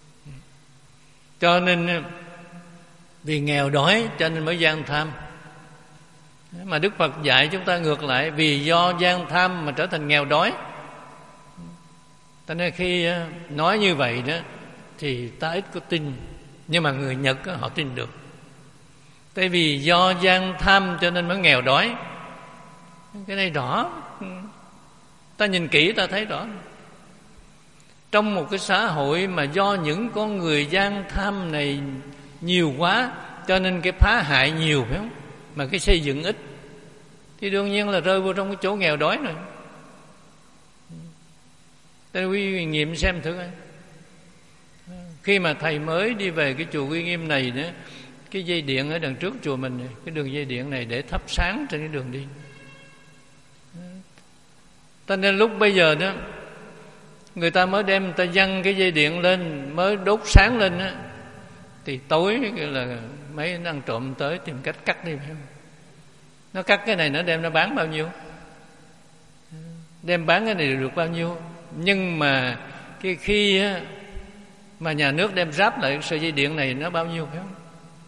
Cho nên vì nghèo đói cho nên mới gian tham. Mà Đức Phật dạy chúng ta ngược lại, vì do gian tham mà trở thành nghèo đói. Cho nên khi nói như vậy đó thì ta ít có tin, nhưng mà người Nhật họ tin được. Tại vì do gian tham cho nên mới nghèo đói. Cái này rõ, ta nhìn kỹ ta thấy rõ. Trong một cái xã hội mà do những con người gian tham này nhiều quá, cho nên cái phá hại nhiều, phải không? Mà cái xây dựng ít, thì đương nhiên là rơi vào trong cái chỗ nghèo đói rồi. Thế quý vị nghiệm xem thử coi. Khi mà thầy mới đi về cái chùa Uy Nghiêm này nữa, cái dây điện ở đằng trước chùa mình này, cái đường dây điện này để thắp sáng trên cái đường đi. Cho nên lúc bây giờ đó, người ta mới đem ta văng cái dây điện lên, mới đốt sáng lên á, thì tối là mấy nó ăn trộm tới tìm cách cắt đi, phải không? Nó cắt cái này nó đem nó bán bao nhiêu, đem bán cái này được bao nhiêu. Nhưng mà cái khi á, mà nhà nước đem ráp lại sợi dây điện này nó bao nhiêu, phải không?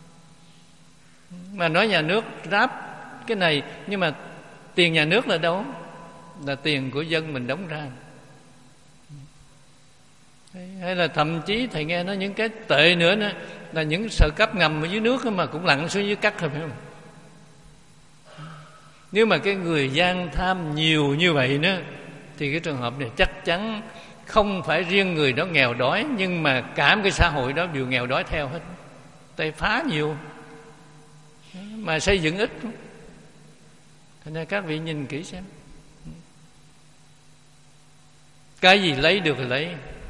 Mà nói nhà nước ráp cái này, nhưng mà tiền nhà nước là đâu? Là tiền của dân mình đóng ra. Hay là thậm chí thầy nghe nói những cái tệ nữa nữa là những sợi cấp ngầm ở dưới nước mà cũng lặn xuống dưới cắt rồi, phải không? Nếu mà cái người gian tham nhiều như vậy nữa thì cái trường hợp này chắc chắn không phải riêng người đó nghèo đói, nhưng mà cả một cái xã hội đó đều nghèo đói theo hết. Tại phá nhiều mà xây dựng ít. Thành ra các vị nhìn kỹ xem, cái gì lấy được thì lấy.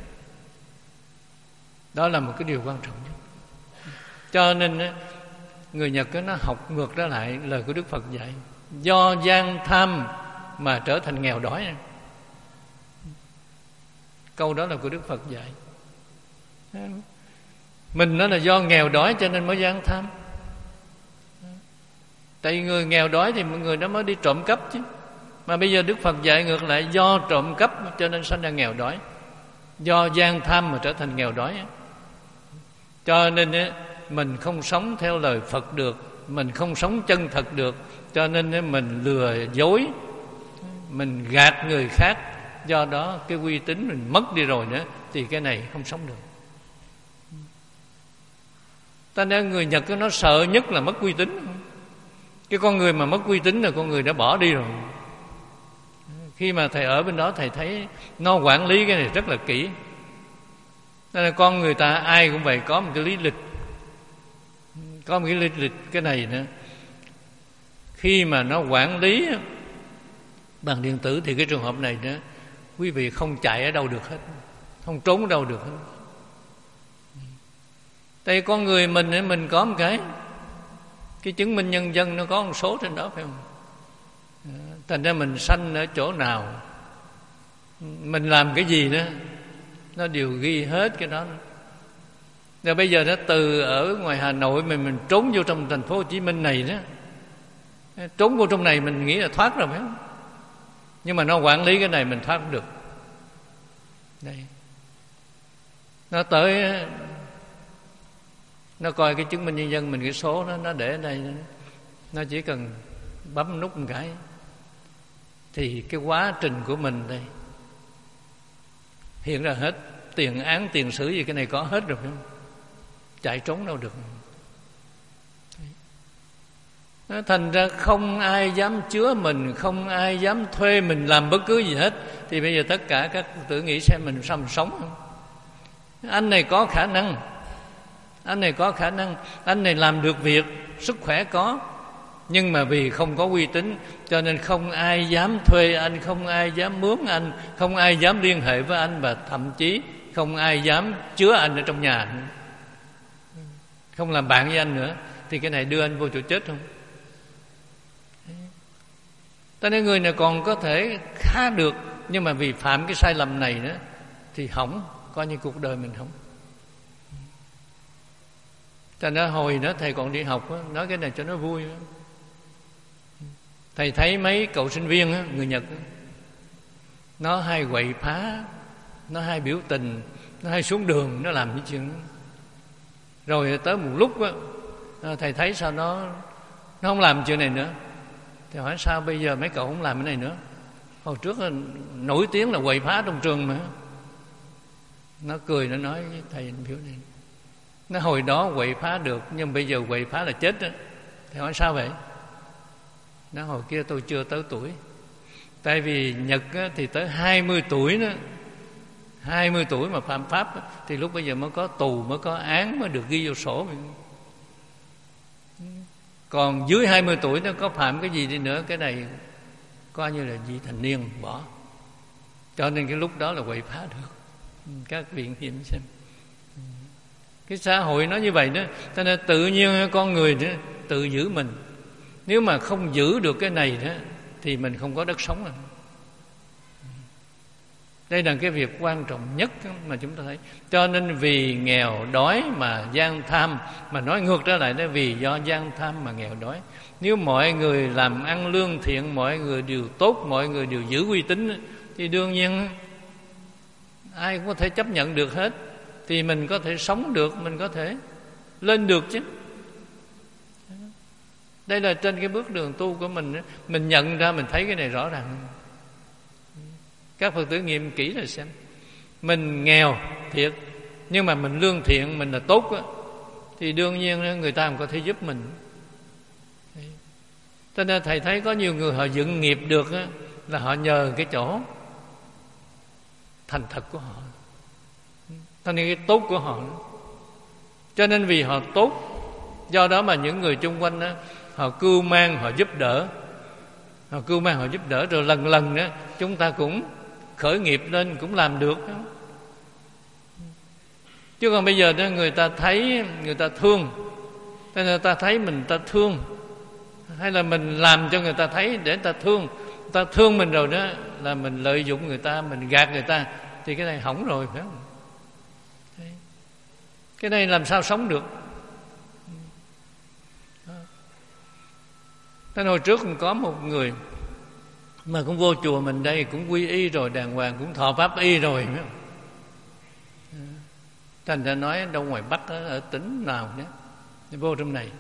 Đó là một cái điều quan trọng nhất. Cho nên người Nhật nó học ngược trở lại lời của Đức Phật dạy, do gian tham mà trở thành nghèo đói. Câu đó là của Đức Phật dạy. Mình nói là do nghèo đói cho nên mới gian tham. Tại vì người nghèo đói thì mọi người đó mới đi trộm cắp chứ. Mà bây giờ Đức Phật dạy ngược lại, do trộm cắp cho nên sanh ra nghèo đói, do gian tham mà trở thành nghèo đói. Cho nên mình không sống theo lời Phật được, mình không sống chân thật được, cho nên mình lừa dối, mình gạt người khác. Do đó cái uy tín mình mất đi rồi nữa, thì cái này không sống được. Ta nên người Nhật nó sợ nhất là mất uy tín. Cái con người mà mất uy tín là con người đã bỏ đi rồi. Khi mà thầy ở bên đó, thầy thấy nó quản lý cái này rất là kỹ. Nên là con người ta ai cũng vậy, có một cái lý lịch, có một cái lý lịch cái này nữa. Khi mà nó quản lý bằng điện tử thì cái trường hợp này nữa, quý vị không chạy ở đâu được hết, không trốn ở đâu được hết. Tại con người mình mình có một cái cái chứng minh nhân dân, nó có một số trên đó, phải không? Thành ra mình sanh ở chỗ nào, mình làm cái gì nữa, nó đều ghi hết cái đó. Rồi bây giờ nó từ ở ngoài Hà Nội mình mình trốn vô trong thành phố Hồ Chí Minh này đó, trốn vô trong này mình nghĩ là thoát rồi, phải không? Nhưng mà nó quản lý cái này mình thoát không được. Đây, nó tới, nó coi cái chứng minh nhân dân mình, cái số đó nó để ở đây, nó chỉ cần bấm nút một cái thì cái quá trình của mình đây hiện ra hết. Tiền án tiền sử gì cái này có hết rồi, phải không? Chạy trốn đâu được. Nó thành ra không ai dám chứa mình, không ai dám thuê mình làm bất cứ gì hết. Thì bây giờ tất cả các tự nghĩ xem mình sao mình sống không? Anh này có khả năng, anh này có khả năng, anh này làm được việc, sức khỏe có, nhưng mà vì không có uy tín cho nên không ai dám thuê anh, không ai dám mướn anh, không ai dám liên hệ với anh, và thậm chí không ai dám chứa anh ở trong nhà, không làm bạn với anh nữa. Thì cái này đưa anh vô chỗ chết không? Cho nên người này còn có thể khá được, nhưng mà vì phạm cái sai lầm này nữa thì hỏng, coi như cuộc đời mình hỏng. Cho nên hồi đó thầy còn đi học đó, nói cái này cho nó vui đó. Thầy thấy mấy cậu sinh viên đó, người Nhật đó, nó hay quậy phá nó hay biểu tình, nó hay xuống đường, nó làm những chuyện đó. Rồi tới một lúc á, thầy thấy sao nó nó không làm chuyện này nữa. Thì hỏi sao bây giờ mấy cậu không làm cái này nữa? Hồi trước nổi tiếng là quậy phá trong trường mà. Nó cười, nó nói với thầy biểu này, nó hồi đó quậy phá được, nhưng bây giờ quậy phá là chết đó. Thầy hỏi sao vậy? Nó hồi kia tôi chưa tới tuổi. Tại vì Nhật á, thì tới hai mươi tuổi đó, hai mươi tuổi mà phạm pháp á, thì lúc bây giờ mới có tù, mới có án, mới được ghi vô sổ. Còn dưới hai mươi tuổi nó có phạm cái gì đi nữa, cái này coi như là vị thành niên bỏ. Cho nên cái lúc đó là quậy phá được. Các vị nghiệm xem, cái xã hội nó như vậy đó. Cho nên tự nhiên con người đó tự giữ mình. Nếu mà không giữ được cái này đó thì mình không có đất sống rồi. Đây là cái việc quan trọng nhất mà chúng ta thấy. Cho nên vì nghèo đói mà gian tham, mà nói ngược trở lại đó, vì do gian tham mà nghèo đói. Nếu mọi người làm ăn lương thiện, mọi người đều tốt, mọi người đều giữ uy tín, thì đương nhiên ai cũng có thể chấp nhận được hết. Thì mình có thể sống được, mình có thể lên được chứ. Đây là trên cái bước đường tu của mình, mình nhận ra, mình thấy cái này rõ ràng. Các Phật tử nghiệm kỹ là xem, mình nghèo thiệt, nhưng mà mình lương thiện, mình là tốt á, thì đương nhiên người ta không có thể giúp mình. Cho nên thầy thấy có nhiều người họ dựng nghiệp được á, là họ nhờ cái chỗ thành thật của họ, cho nên cái tốt của họ. Cho nên vì họ tốt, do đó mà những người chung quanh đó, họ cưu mang, họ giúp đỡ, họ cưu mang, họ giúp đỡ, rồi lần lần đó chúng ta cũng khởi nghiệp lên, cũng làm được đó. Chứ còn bây giờ đó người ta thấy, người ta thương, người ta thấy mình ta thương, hay là mình làm cho người ta thấy để người ta thương, người ta thương mình rồi đó là mình lợi dụng người ta, mình gạt người ta, thì cái này hỏng rồi, phải không? Cái này làm sao sống được? Thế hồi trước cũng có một người mà cũng vô chùa mình đây, cũng quy y rồi đàng hoàng, cũng thọ pháp y rồi. Thành ra nói đâu ngoài Bắc ở, ở tỉnh nào đó, vô trong này.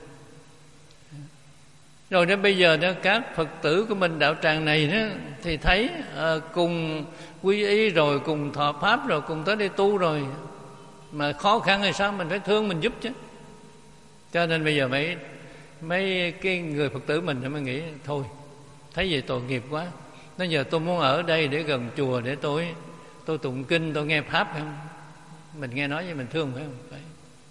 Rồi đến bây giờ đó, các Phật tử của mình đạo tràng này đó, thì thấy à, cùng quy y rồi, cùng thọ pháp rồi, cùng tới đây tu rồi, mà khó khăn hay sao mình phải thương, mình giúp chứ. Cho nên bây giờ mấy mấy cái người Phật tử mình mới nghĩ thôi, thấy vậy tội nghiệp quá, nói giờ tôi muốn ở đây để gần chùa, để tôi tôi tụng kinh, tôi nghe pháp, phải không? Mình nghe nói với mình thương, phải không? Phải.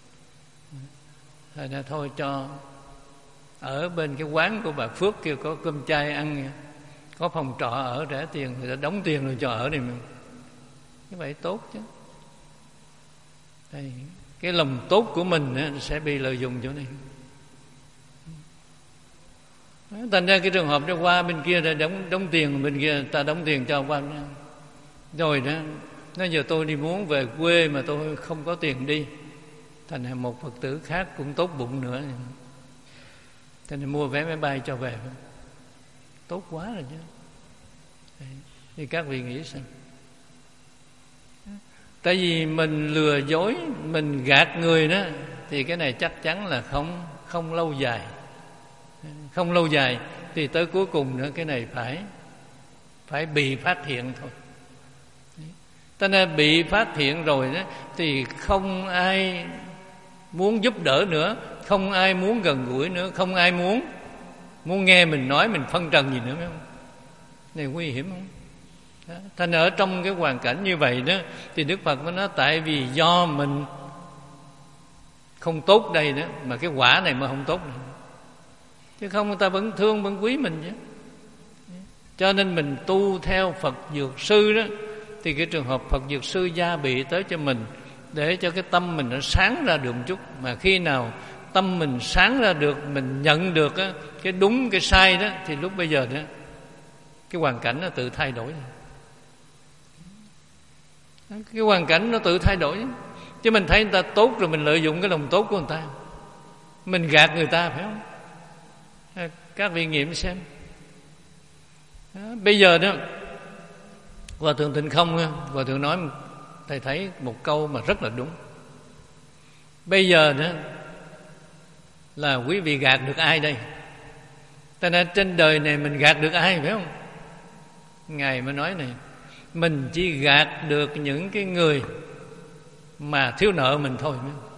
Thôi ra thôi cho ở bên cái quán của bà Phước kia có cơm chay ăn, có phòng trọ ở rẻ tiền, người ta đóng tiền rồi cho ở này mình. Như vậy tốt chứ. Đây, cái lòng tốt của mình sẽ bị lợi dụng chỗ này. Thành ra cái trường hợp đó qua bên kia rồi đóng đóng tiền, bên kia ta đóng tiền cho qua rồi đó. Nói giờ tôi đi muốn về quê mà tôi không có tiền đi, thành ra một Phật tử khác cũng tốt bụng nữa, thành ra mua vé máy bay cho về. Tốt quá rồi chứ. Đấy. Thì các vị nghĩ xem, tại vì mình lừa dối, mình gạt người đó, thì cái này chắc chắn là không không lâu dài. Không lâu dài thì tới cuối cùng nữa cái này phải phải bị phát hiện thôi. Cho nên bị phát hiện rồi đó thì không ai muốn giúp đỡ nữa, không ai muốn gần gũi nữa, không ai muốn muốn nghe mình nói, mình phân trần gì nữa, phải không? Này nguy hiểm không? Đó. Thành ở trong cái hoàn cảnh như vậy đó thì Đức Phật mới nói tại vì do mình không tốt đây đó mà cái quả này mà không tốt này. Chứ không người ta vẫn thương, vẫn quý mình chứ. Cho nên mình tu theo Phật Dược Sư đó, thì cái trường hợp Phật Dược Sư gia bị tới cho mình, để cho cái tâm mình nó sáng ra được một chút. Mà khi nào tâm mình sáng ra được, mình nhận được á, cái đúng cái sai đó, thì lúc bây giờ đó cái hoàn cảnh nó tự thay đổi. Cái hoàn cảnh nó tự thay đổi. Chứ mình thấy người ta tốt rồi mình lợi dụng cái lòng tốt của người ta, mình gạt người ta, phải không? Các vị nghiệm xem. Đó, bây giờ đó Hòa Thượng Tịnh Không, Hòa Thượng nói thầy thấy một câu mà rất là đúng. Bây giờ nữa là quý vị gạt được ai đây? Cho nên trên đời này mình gạt được ai phải không? Ngài mới nói này, mình chỉ gạt được những cái người mà thiếu nợ mình thôi.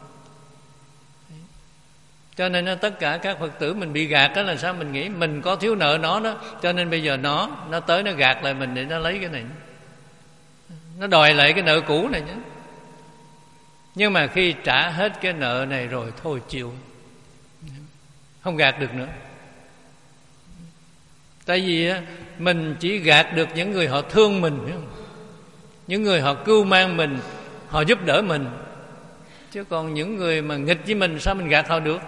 Cho nên tất cả các Phật tử mình bị gạt đó là sao? Mình nghĩ mình có thiếu nợ nó đó, cho nên bây giờ nó Nó tới nó gạt lại mình để nó lấy cái này, nó đòi lại cái nợ cũ này nhé. Nhưng mà khi trả hết cái nợ này rồi thôi chịu, không gạt được nữa. Tại vì mình chỉ gạt được những người họ thương mình, phải không? Những người họ cưu mang mình, họ giúp đỡ mình. Chứ còn những người mà nghịch với mình sao mình gạt họ được?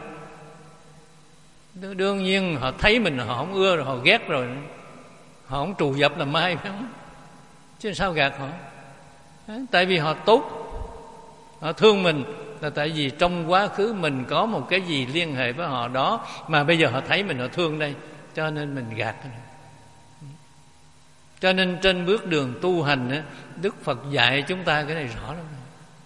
Đương nhiên họ thấy mình họ không ưa rồi, họ ghét rồi, họ không trù dập làm mai, phải không? Chứ sao gạt họ? Tại vì họ tốt, họ thương mình, là tại vì trong quá khứ mình có một cái gì liên hệ với họ đó, mà bây giờ họ thấy mình họ thương đây, cho nên mình gạt. Cho nên trên bước đường tu hành, Đức Phật dạy chúng ta cái này rõ lắm.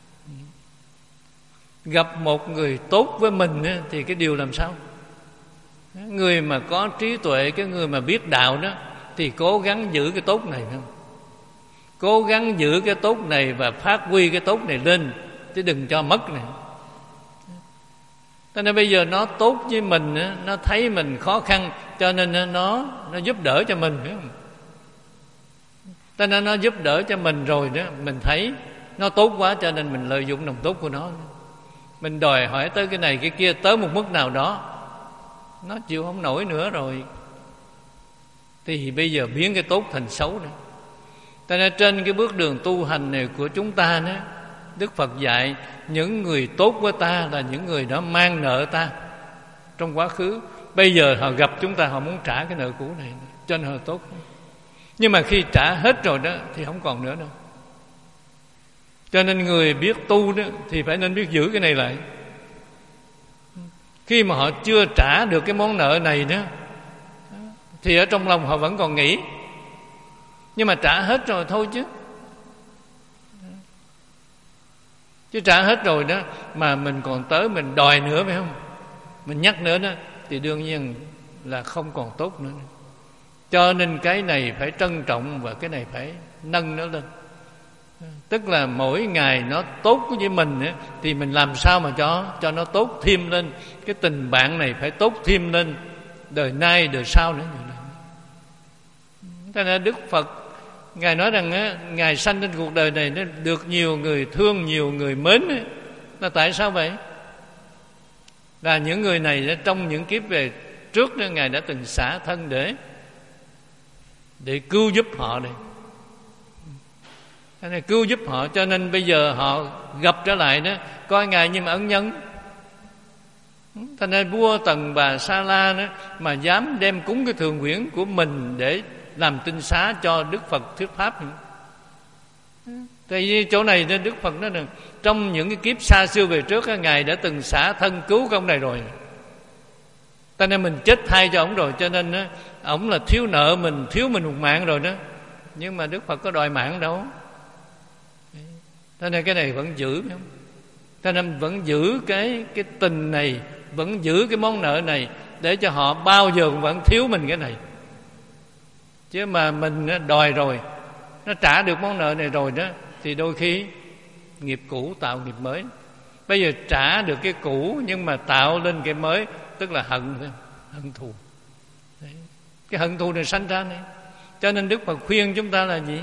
Gặp một người tốt với mình thì cái điều làm sao? Người mà có trí tuệ, cái người mà biết đạo đó, thì cố gắng giữ cái tốt này, không? Cố gắng giữ cái tốt này và phát huy cái tốt này lên, chứ đừng cho mất này. Cho nên bây giờ nó tốt với mình, nó thấy mình khó khăn, cho nên nó nó giúp đỡ cho mình, phải không? Cho nên nó giúp đỡ cho mình rồi đó, mình thấy nó tốt quá, cho nên mình lợi dụng lòng tốt của nó. Mình đòi hỏi tới cái này cái kia, tới một mức nào đó nó chịu không nổi nữa rồi, thì bây giờ biến cái tốt thành xấu nữa. Cho nên trên cái bước đường tu hành này của chúng ta đó, Đức Phật dạy những người tốt với ta là những người đó mang nợ ta trong quá khứ. Bây giờ họ gặp chúng ta, họ muốn trả cái nợ cũ này, cho nên họ tốt. Nhưng mà khi trả hết rồi đó thì không còn nữa đâu. Cho nên người biết tu đó thì phải nên biết giữ cái này lại. Khi mà họ chưa trả được cái món nợ này đó, thì ở trong lòng họ vẫn còn nghĩ. Nhưng mà trả hết rồi thôi chứ. Chứ trả hết rồi đó mà mình còn tới mình đòi nữa, phải không? Mình nhắc nữa đó, thì đương nhiên là không còn tốt nữa. Cho nên cái này phải trân trọng, và cái này phải nâng nó lên. Tức là mỗi ngày nó tốt với mình ấy, thì mình làm sao mà cho cho nó tốt thêm lên. Cái tình bạn này phải tốt thêm lên, đời nay đời sau nữa. Cho nên Đức Phật Ngài nói rằng á, Ngài sanh trên cuộc đời này nó được nhiều người thương, nhiều người mến ấy. Là tại sao vậy? Là những người này đó, trong những kiếp về trước đó, Ngài đã từng xả thân để để cứu giúp họ đây. Cho nên cứu giúp họ, cho nên bây giờ họ gặp trở lại đó, coi Ngài như mà ân nhân. Cho nên vua Tần Bà Sa La đó mà dám đem cúng cái thường quyển của mình để làm tinh xá cho Đức Phật thuyết pháp. Tại vì chỗ này nên Đức Phật nói rằng trong những cái kiếp xa xưa về trước, Ngài đã từng xả thân cứu cái ông này rồi. Cho nên mình chết thay cho ông rồi, cho nên đó, ông là thiếu nợ mình, thiếu mình một mạng rồi đó. Nhưng mà Đức Phật có đòi mạng đâu. Cho nên cái này vẫn giữ, phải không? Cho nên vẫn giữ cái cái tình này, vẫn giữ cái món nợ này, để cho họ bao giờ cũng vẫn thiếu mình cái này. Chứ mà mình đòi rồi, nó trả được món nợ này rồi đó, thì đôi khi nghiệp cũ tạo nghiệp mới. Bây giờ trả được cái cũ nhưng mà tạo lên cái mới, tức là hận, hận thù. Đấy. Cái hận thù này sanh ra này. Cho nên Đức Phật khuyên chúng ta là gì?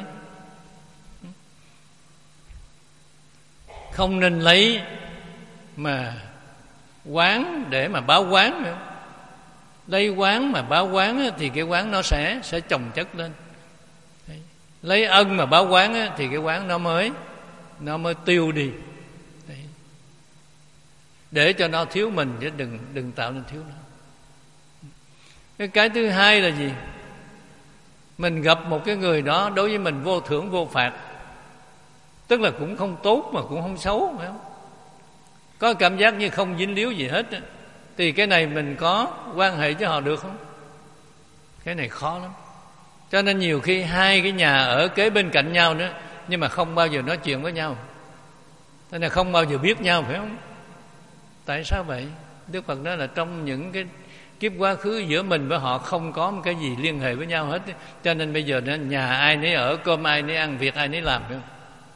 Không nên lấy mà quán để mà báo quán nữa. Lấy quán mà báo quán thì cái quán nó sẽ sẽ chồng chất lên. Đấy. Lấy ân mà báo quán thì cái quán nó mới nó mới tiêu đi. Đấy. Để cho nó thiếu mình, chứ đừng đừng tạo nên thiếu nó. Cái cái thứ hai là gì? Mình gặp một cái người đó đối với mình vô thưởng vô phạt, tức là cũng không tốt mà cũng không xấu, phải không? Có cảm giác như không dính líu gì hết, thì cái này mình có quan hệ với họ được không? Cái này khó lắm. Cho nên nhiều khi hai cái nhà ở kế bên cạnh nhau đó, nhưng mà không bao giờ nói chuyện với nhau, thế là không bao giờ biết nhau, phải không? Tại sao vậy? Đức Phật nói là trong những cái kiếp quá khứ giữa mình với họ không có một cái gì liên hệ với nhau hết, cho nên bây giờ nhà ai nấy ở, cơm ai nấy ăn, việc ai nấy làm, phải không?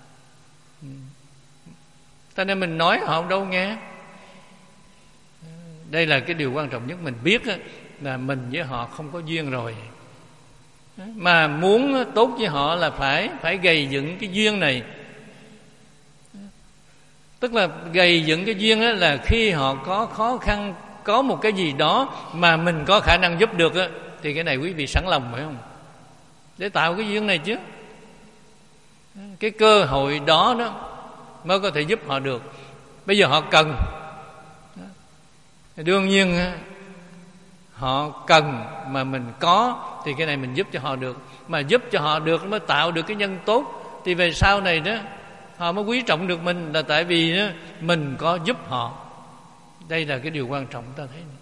Cho nên mình nói họ đâu nghe. Đây là cái điều quan trọng nhất. Mình biết là mình với họ không có duyên rồi, mà muốn tốt với họ là phải phải gầy dựng cái duyên này. Tức là gầy dựng cái duyên đó là khi họ có khó khăn, có một cái gì đó mà mình có khả năng giúp được đó, thì cái này quý vị sẵn lòng, phải không? Để tạo cái duyên này chứ. Cái cơ hội đó đó mới có thể giúp họ được. Bây giờ họ cần, đương nhiên họ cần mà mình có thì cái này mình giúp cho họ được. Mà giúp cho họ được mới tạo được cái nhân tốt, thì về sau này đó họ mới quý trọng được mình, là tại vì đó, mình có giúp họ. Đây là cái điều quan trọng ta thấy này.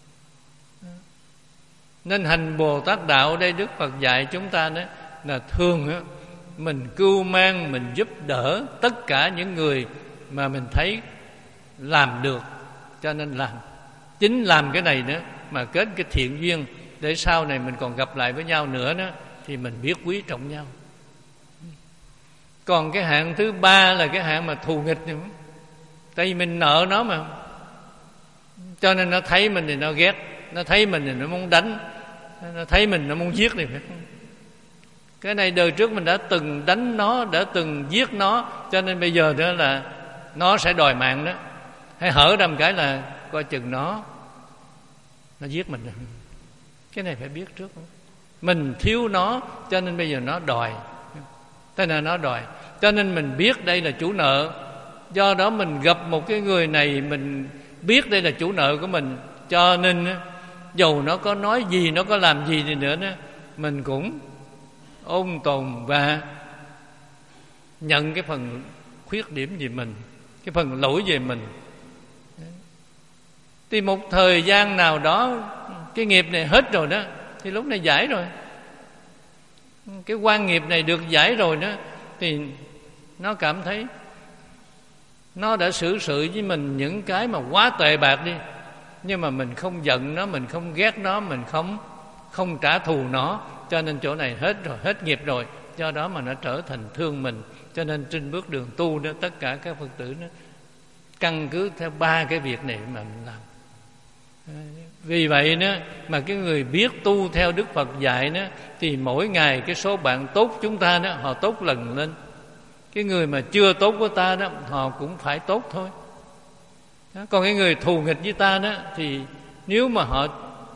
Nên hành Bồ Tát đạo đây Đức Phật dạy chúng ta đó là thường đó, mình cưu mang, mình giúp đỡ tất cả những người mà mình thấy làm được, cho nên làm. Chính làm cái này nữa mà kết cái thiện duyên, để sau này mình còn gặp lại với nhau nữa đó, thì mình biết quý trọng nhau. Còn cái hạng thứ ba là cái hạng mà thù nghịch, tại vì mình nợ nó mà, cho nên nó thấy mình thì nó ghét, nó thấy mình thì nó muốn đánh, nó thấy mình nó muốn giết thì phải không? Cái này đời trước mình đã từng đánh nó, đã từng giết nó, cho nên bây giờ đó là nó sẽ đòi mạng đó. Hay hở ra một cái là coi chừng nó nó giết mình. Cái này phải biết trước. Mình thiếu nó cho nên bây giờ nó đòi. Thế là nó đòi, cho nên mình biết đây là chủ nợ. Do đó mình gặp một cái người này, mình biết đây là chủ nợ của mình, cho nên dầu nó có nói gì, nó có làm gì đi nữa đó, mình cũng ôn tồn và nhận cái phần khuyết điểm về mình, cái phần lỗi về mình. Thì một thời gian nào đó cái nghiệp này hết rồi đó, thì lúc này giải rồi. Cái quan nghiệp này được giải rồi đó, thì nó cảm thấy nó đã xử sự với mình những cái mà quá tệ bạc đi, nhưng mà mình không giận nó, mình không ghét nó, mình không không trả thù nó, cho nên chỗ này hết rồi, hết nghiệp rồi. Do đó mà nó trở thành thương mình. Cho nên trên bước đường tu đó, tất cả các Phật tử đó căn cứ theo ba cái việc này mà mình làm. Vì vậy đó mà cái người biết tu theo Đức Phật dạy đó, thì mỗi ngày cái số bạn tốt chúng ta đó, họ tốt lần lên. Cái người mà chưa tốt của ta đó, họ cũng phải tốt thôi đó. Còn cái người thù nghịch với ta đó, thì nếu mà họ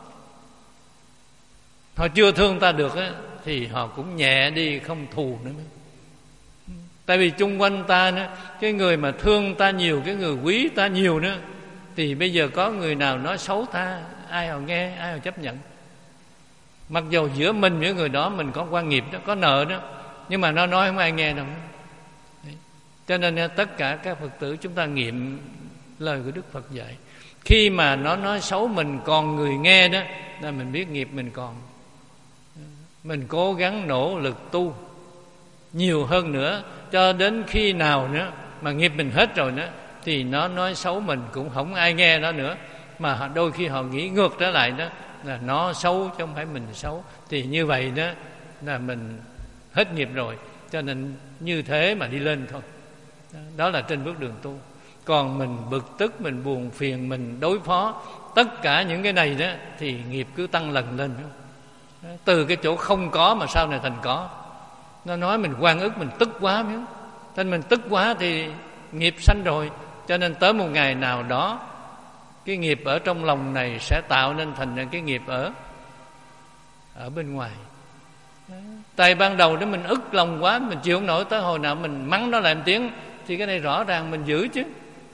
họ chưa thương ta được đó, thì họ cũng nhẹ đi, không thù nữa. Tại vì chung quanh ta đó, cái người mà thương ta nhiều, cái người quý ta nhiều đó, thì bây giờ có người nào nói xấu ta, ai họ nghe, ai họ chấp nhận. Mặc dù giữa mình với người đó mình có quan nghiệp đó, có nợ đó, nhưng mà nó nói không ai nghe đâu. Đấy. Cho nên tất cả các Phật tử chúng ta nghiệm lời của Đức Phật dạy. Khi mà nó nói xấu mình còn người nghe đó, là mình biết nghiệp mình còn. Mình cố gắng nỗ lực tu nhiều hơn nữa, cho đến khi nào nữa mà nghiệp mình hết rồi nữa, thì nó nói xấu mình cũng không ai nghe nó nữa. Mà đôi khi họ nghĩ ngược trở lại đó, là nó xấu chứ không phải mình xấu. Thì như vậy đó là mình hết nghiệp rồi. Cho nên như thế mà đi lên thôi. Đó là trên bước đường tu. Còn mình bực tức, mình buồn phiền, mình đối phó tất cả những cái này đó, thì nghiệp cứ tăng lần lên. Từ cái chỗ không có mà sau này thành có. Nó nói mình oan ức, mình tức quá. Nên mình tức quá thì nghiệp sanh rồi. Cho nên tới một ngày nào đó, cái nghiệp ở trong lòng này sẽ tạo nên thành cái nghiệp ở ở bên ngoài. Tại ban đầu đó mình ức lòng quá, mình chịu không nổi, tới hồi nào mình mắng nó lại một tiếng, thì cái này rõ ràng mình giữ chứ.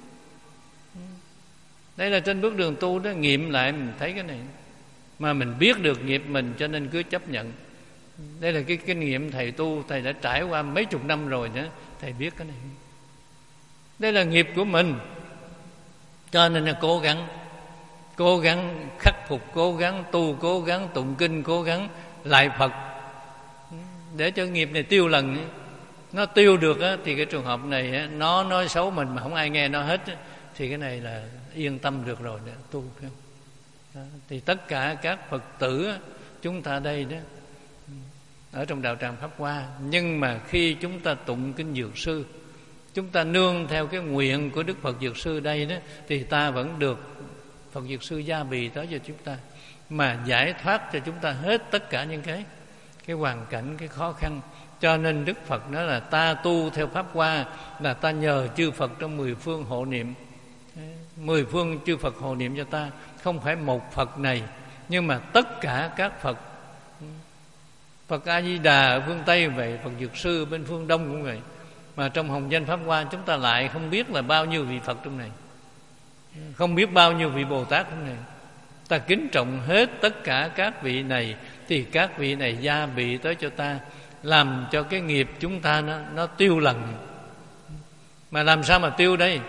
Đây là trên bước đường tu đó, nghiệm lại mình thấy cái này. Mà mình biết được nghiệp mình, cho nên cứ chấp nhận. Đây là cái kinh nghiệm thầy tu, thầy đã trải qua mấy chục năm rồi nữa, thầy biết cái này. Đây là nghiệp của mình, cho nên là cố gắng Cố gắng khắc phục, cố gắng tu, cố gắng tụng kinh, cố gắng lại Phật, để cho nghiệp này tiêu lần. nó tiêu được á, thì cái trường hợp này á, nó nói xấu mình mà không ai nghe nó hết á, thì cái này là yên tâm được rồi đó, tu không? Đó, thì tất cả các Phật tử á, chúng ta đây đó ở trong đạo tràng Pháp Hoa, nhưng mà khi chúng ta tụng kinh Dược Sư, chúng ta nương theo cái nguyện của Đức Phật Dược Sư đây đó, thì ta vẫn được Phật Dược Sư gia bì tới cho chúng ta, mà giải thoát cho chúng ta hết tất cả những cái cái hoàn cảnh, cái khó khăn. Cho nên Đức Phật nói là ta tu theo Pháp Hoa là ta nhờ chư Phật trong mười phương hộ niệm. Mười phương chư Phật hộ niệm cho ta, không phải một Phật này, nhưng mà tất cả các Phật. Phật A Di Đà ở phương Tây vậy, Phật Dược Sư bên phương Đông cũng vậy. Mà trong hồng danh Pháp Hoa chúng ta lại không biết là bao nhiêu vị Phật trong này, không biết bao nhiêu vị Bồ Tát trong này. Ta kính trọng hết tất cả các vị này, thì các vị này gia bị tới cho ta, làm cho cái nghiệp chúng ta nó, nó tiêu lần. Mà làm sao mà tiêu đây?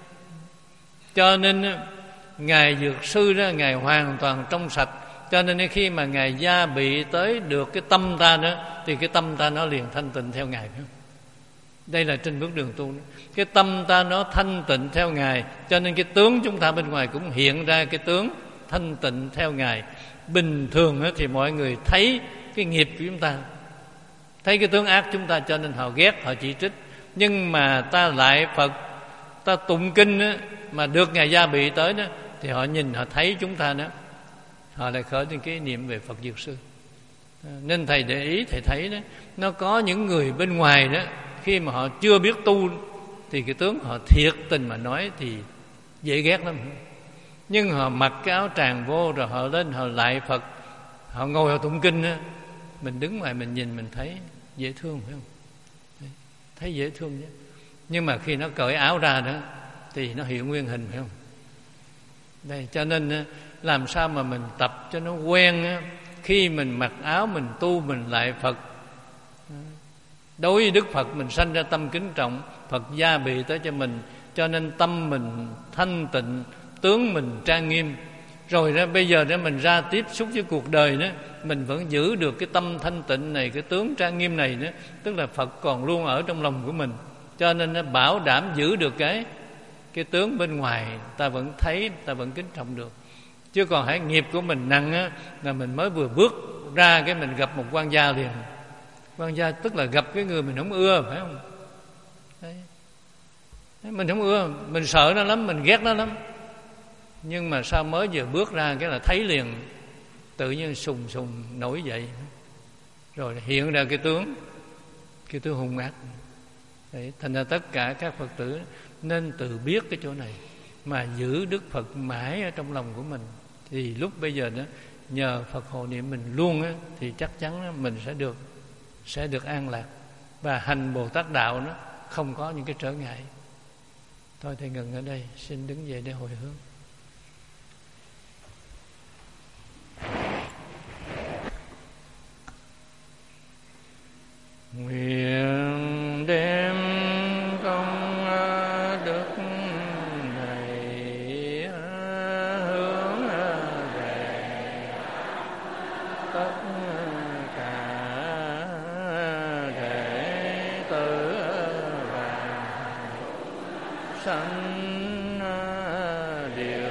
Cho nên Ngài Dược Sư đó, Ngài hoàn toàn trong sạch. Cho nên khi mà Ngài gia bị tới được cái tâm ta đó, thì cái tâm ta nó liền thanh tịnh theo Ngài, phải không? Đây là trên bước đường tu đó. Cái tâm ta nó thanh tịnh theo Ngài, cho nên cái tướng chúng ta bên ngoài cũng hiện ra cái tướng thanh tịnh theo Ngài. Bình thường thì mọi người thấy cái nghiệp của chúng ta, thấy cái tướng ác chúng ta, cho nên họ ghét, họ chỉ trích. Nhưng mà ta lại Phật, ta tụng kinh đó, mà được Ngài gia bị tới đó, thì họ nhìn, họ thấy chúng ta đó, họ lại khởi lên cái niệm về Phật Dược Sư. Nên thầy để ý, thầy thấy đó, nó có những người bên ngoài đó, khi mà họ chưa biết tu thì cái tướng họ thiệt tình mà nói thì dễ ghét lắm. Nhưng họ mặc cái áo tràng vô, rồi họ lên họ lại Phật, họ ngồi họ tụng kinh đó, mình đứng ngoài mình nhìn mình thấy dễ thương, phải không? Thấy dễ thương chứ. Nhưng mà khi nó cởi áo ra đó thì nó hiện nguyên hình, phải không? Đây, cho nên làm sao mà mình tập cho nó quen á, khi mình mặc áo mình tu mình lại Phật, đối với Đức Phật mình sanh ra tâm kính trọng, Phật gia bị tới cho mình, cho nên tâm mình thanh tịnh, tướng mình trang nghiêm. Rồi đó bây giờ đó mình ra tiếp xúc với cuộc đời đó, mình vẫn giữ được cái tâm thanh tịnh này, cái tướng trang nghiêm này nữa, tức là Phật còn luôn ở trong lòng của mình. Cho nên nó bảo đảm giữ được cái cái tướng bên ngoài, ta vẫn thấy, ta vẫn kính trọng được. Chứ còn hãy nghiệp của mình nặng á, là mình mới vừa bước ra cái mình gặp một quan gia liền. Quan gia tức là gặp cái người mình không ưa, phải không? Đấy. Mình không ưa, mình sợ nó lắm, mình ghét nó lắm. Nhưng mà sao mới vừa bước ra cái là thấy liền, tự nhiên sùng sùng nổi dậy, rồi hiện ra cái tướng, cái tướng hung ác. Đấy. Thành ra tất cả các Phật tử nên tự biết cái chỗ này, mà giữ Đức Phật mãi ở trong lòng của mình, thì lúc bây giờ đó nhờ Phật hộ niệm mình luôn á, thì chắc chắn mình sẽ được sẽ được an lạc, và hành Bồ Tát đạo nó không có những cái trở ngại. Thôi thầy ngừng ở đây, xin đứng dậy để hồi hướng. Nguyện đem công đức này hướng về tất cả đệ tử và sanh điều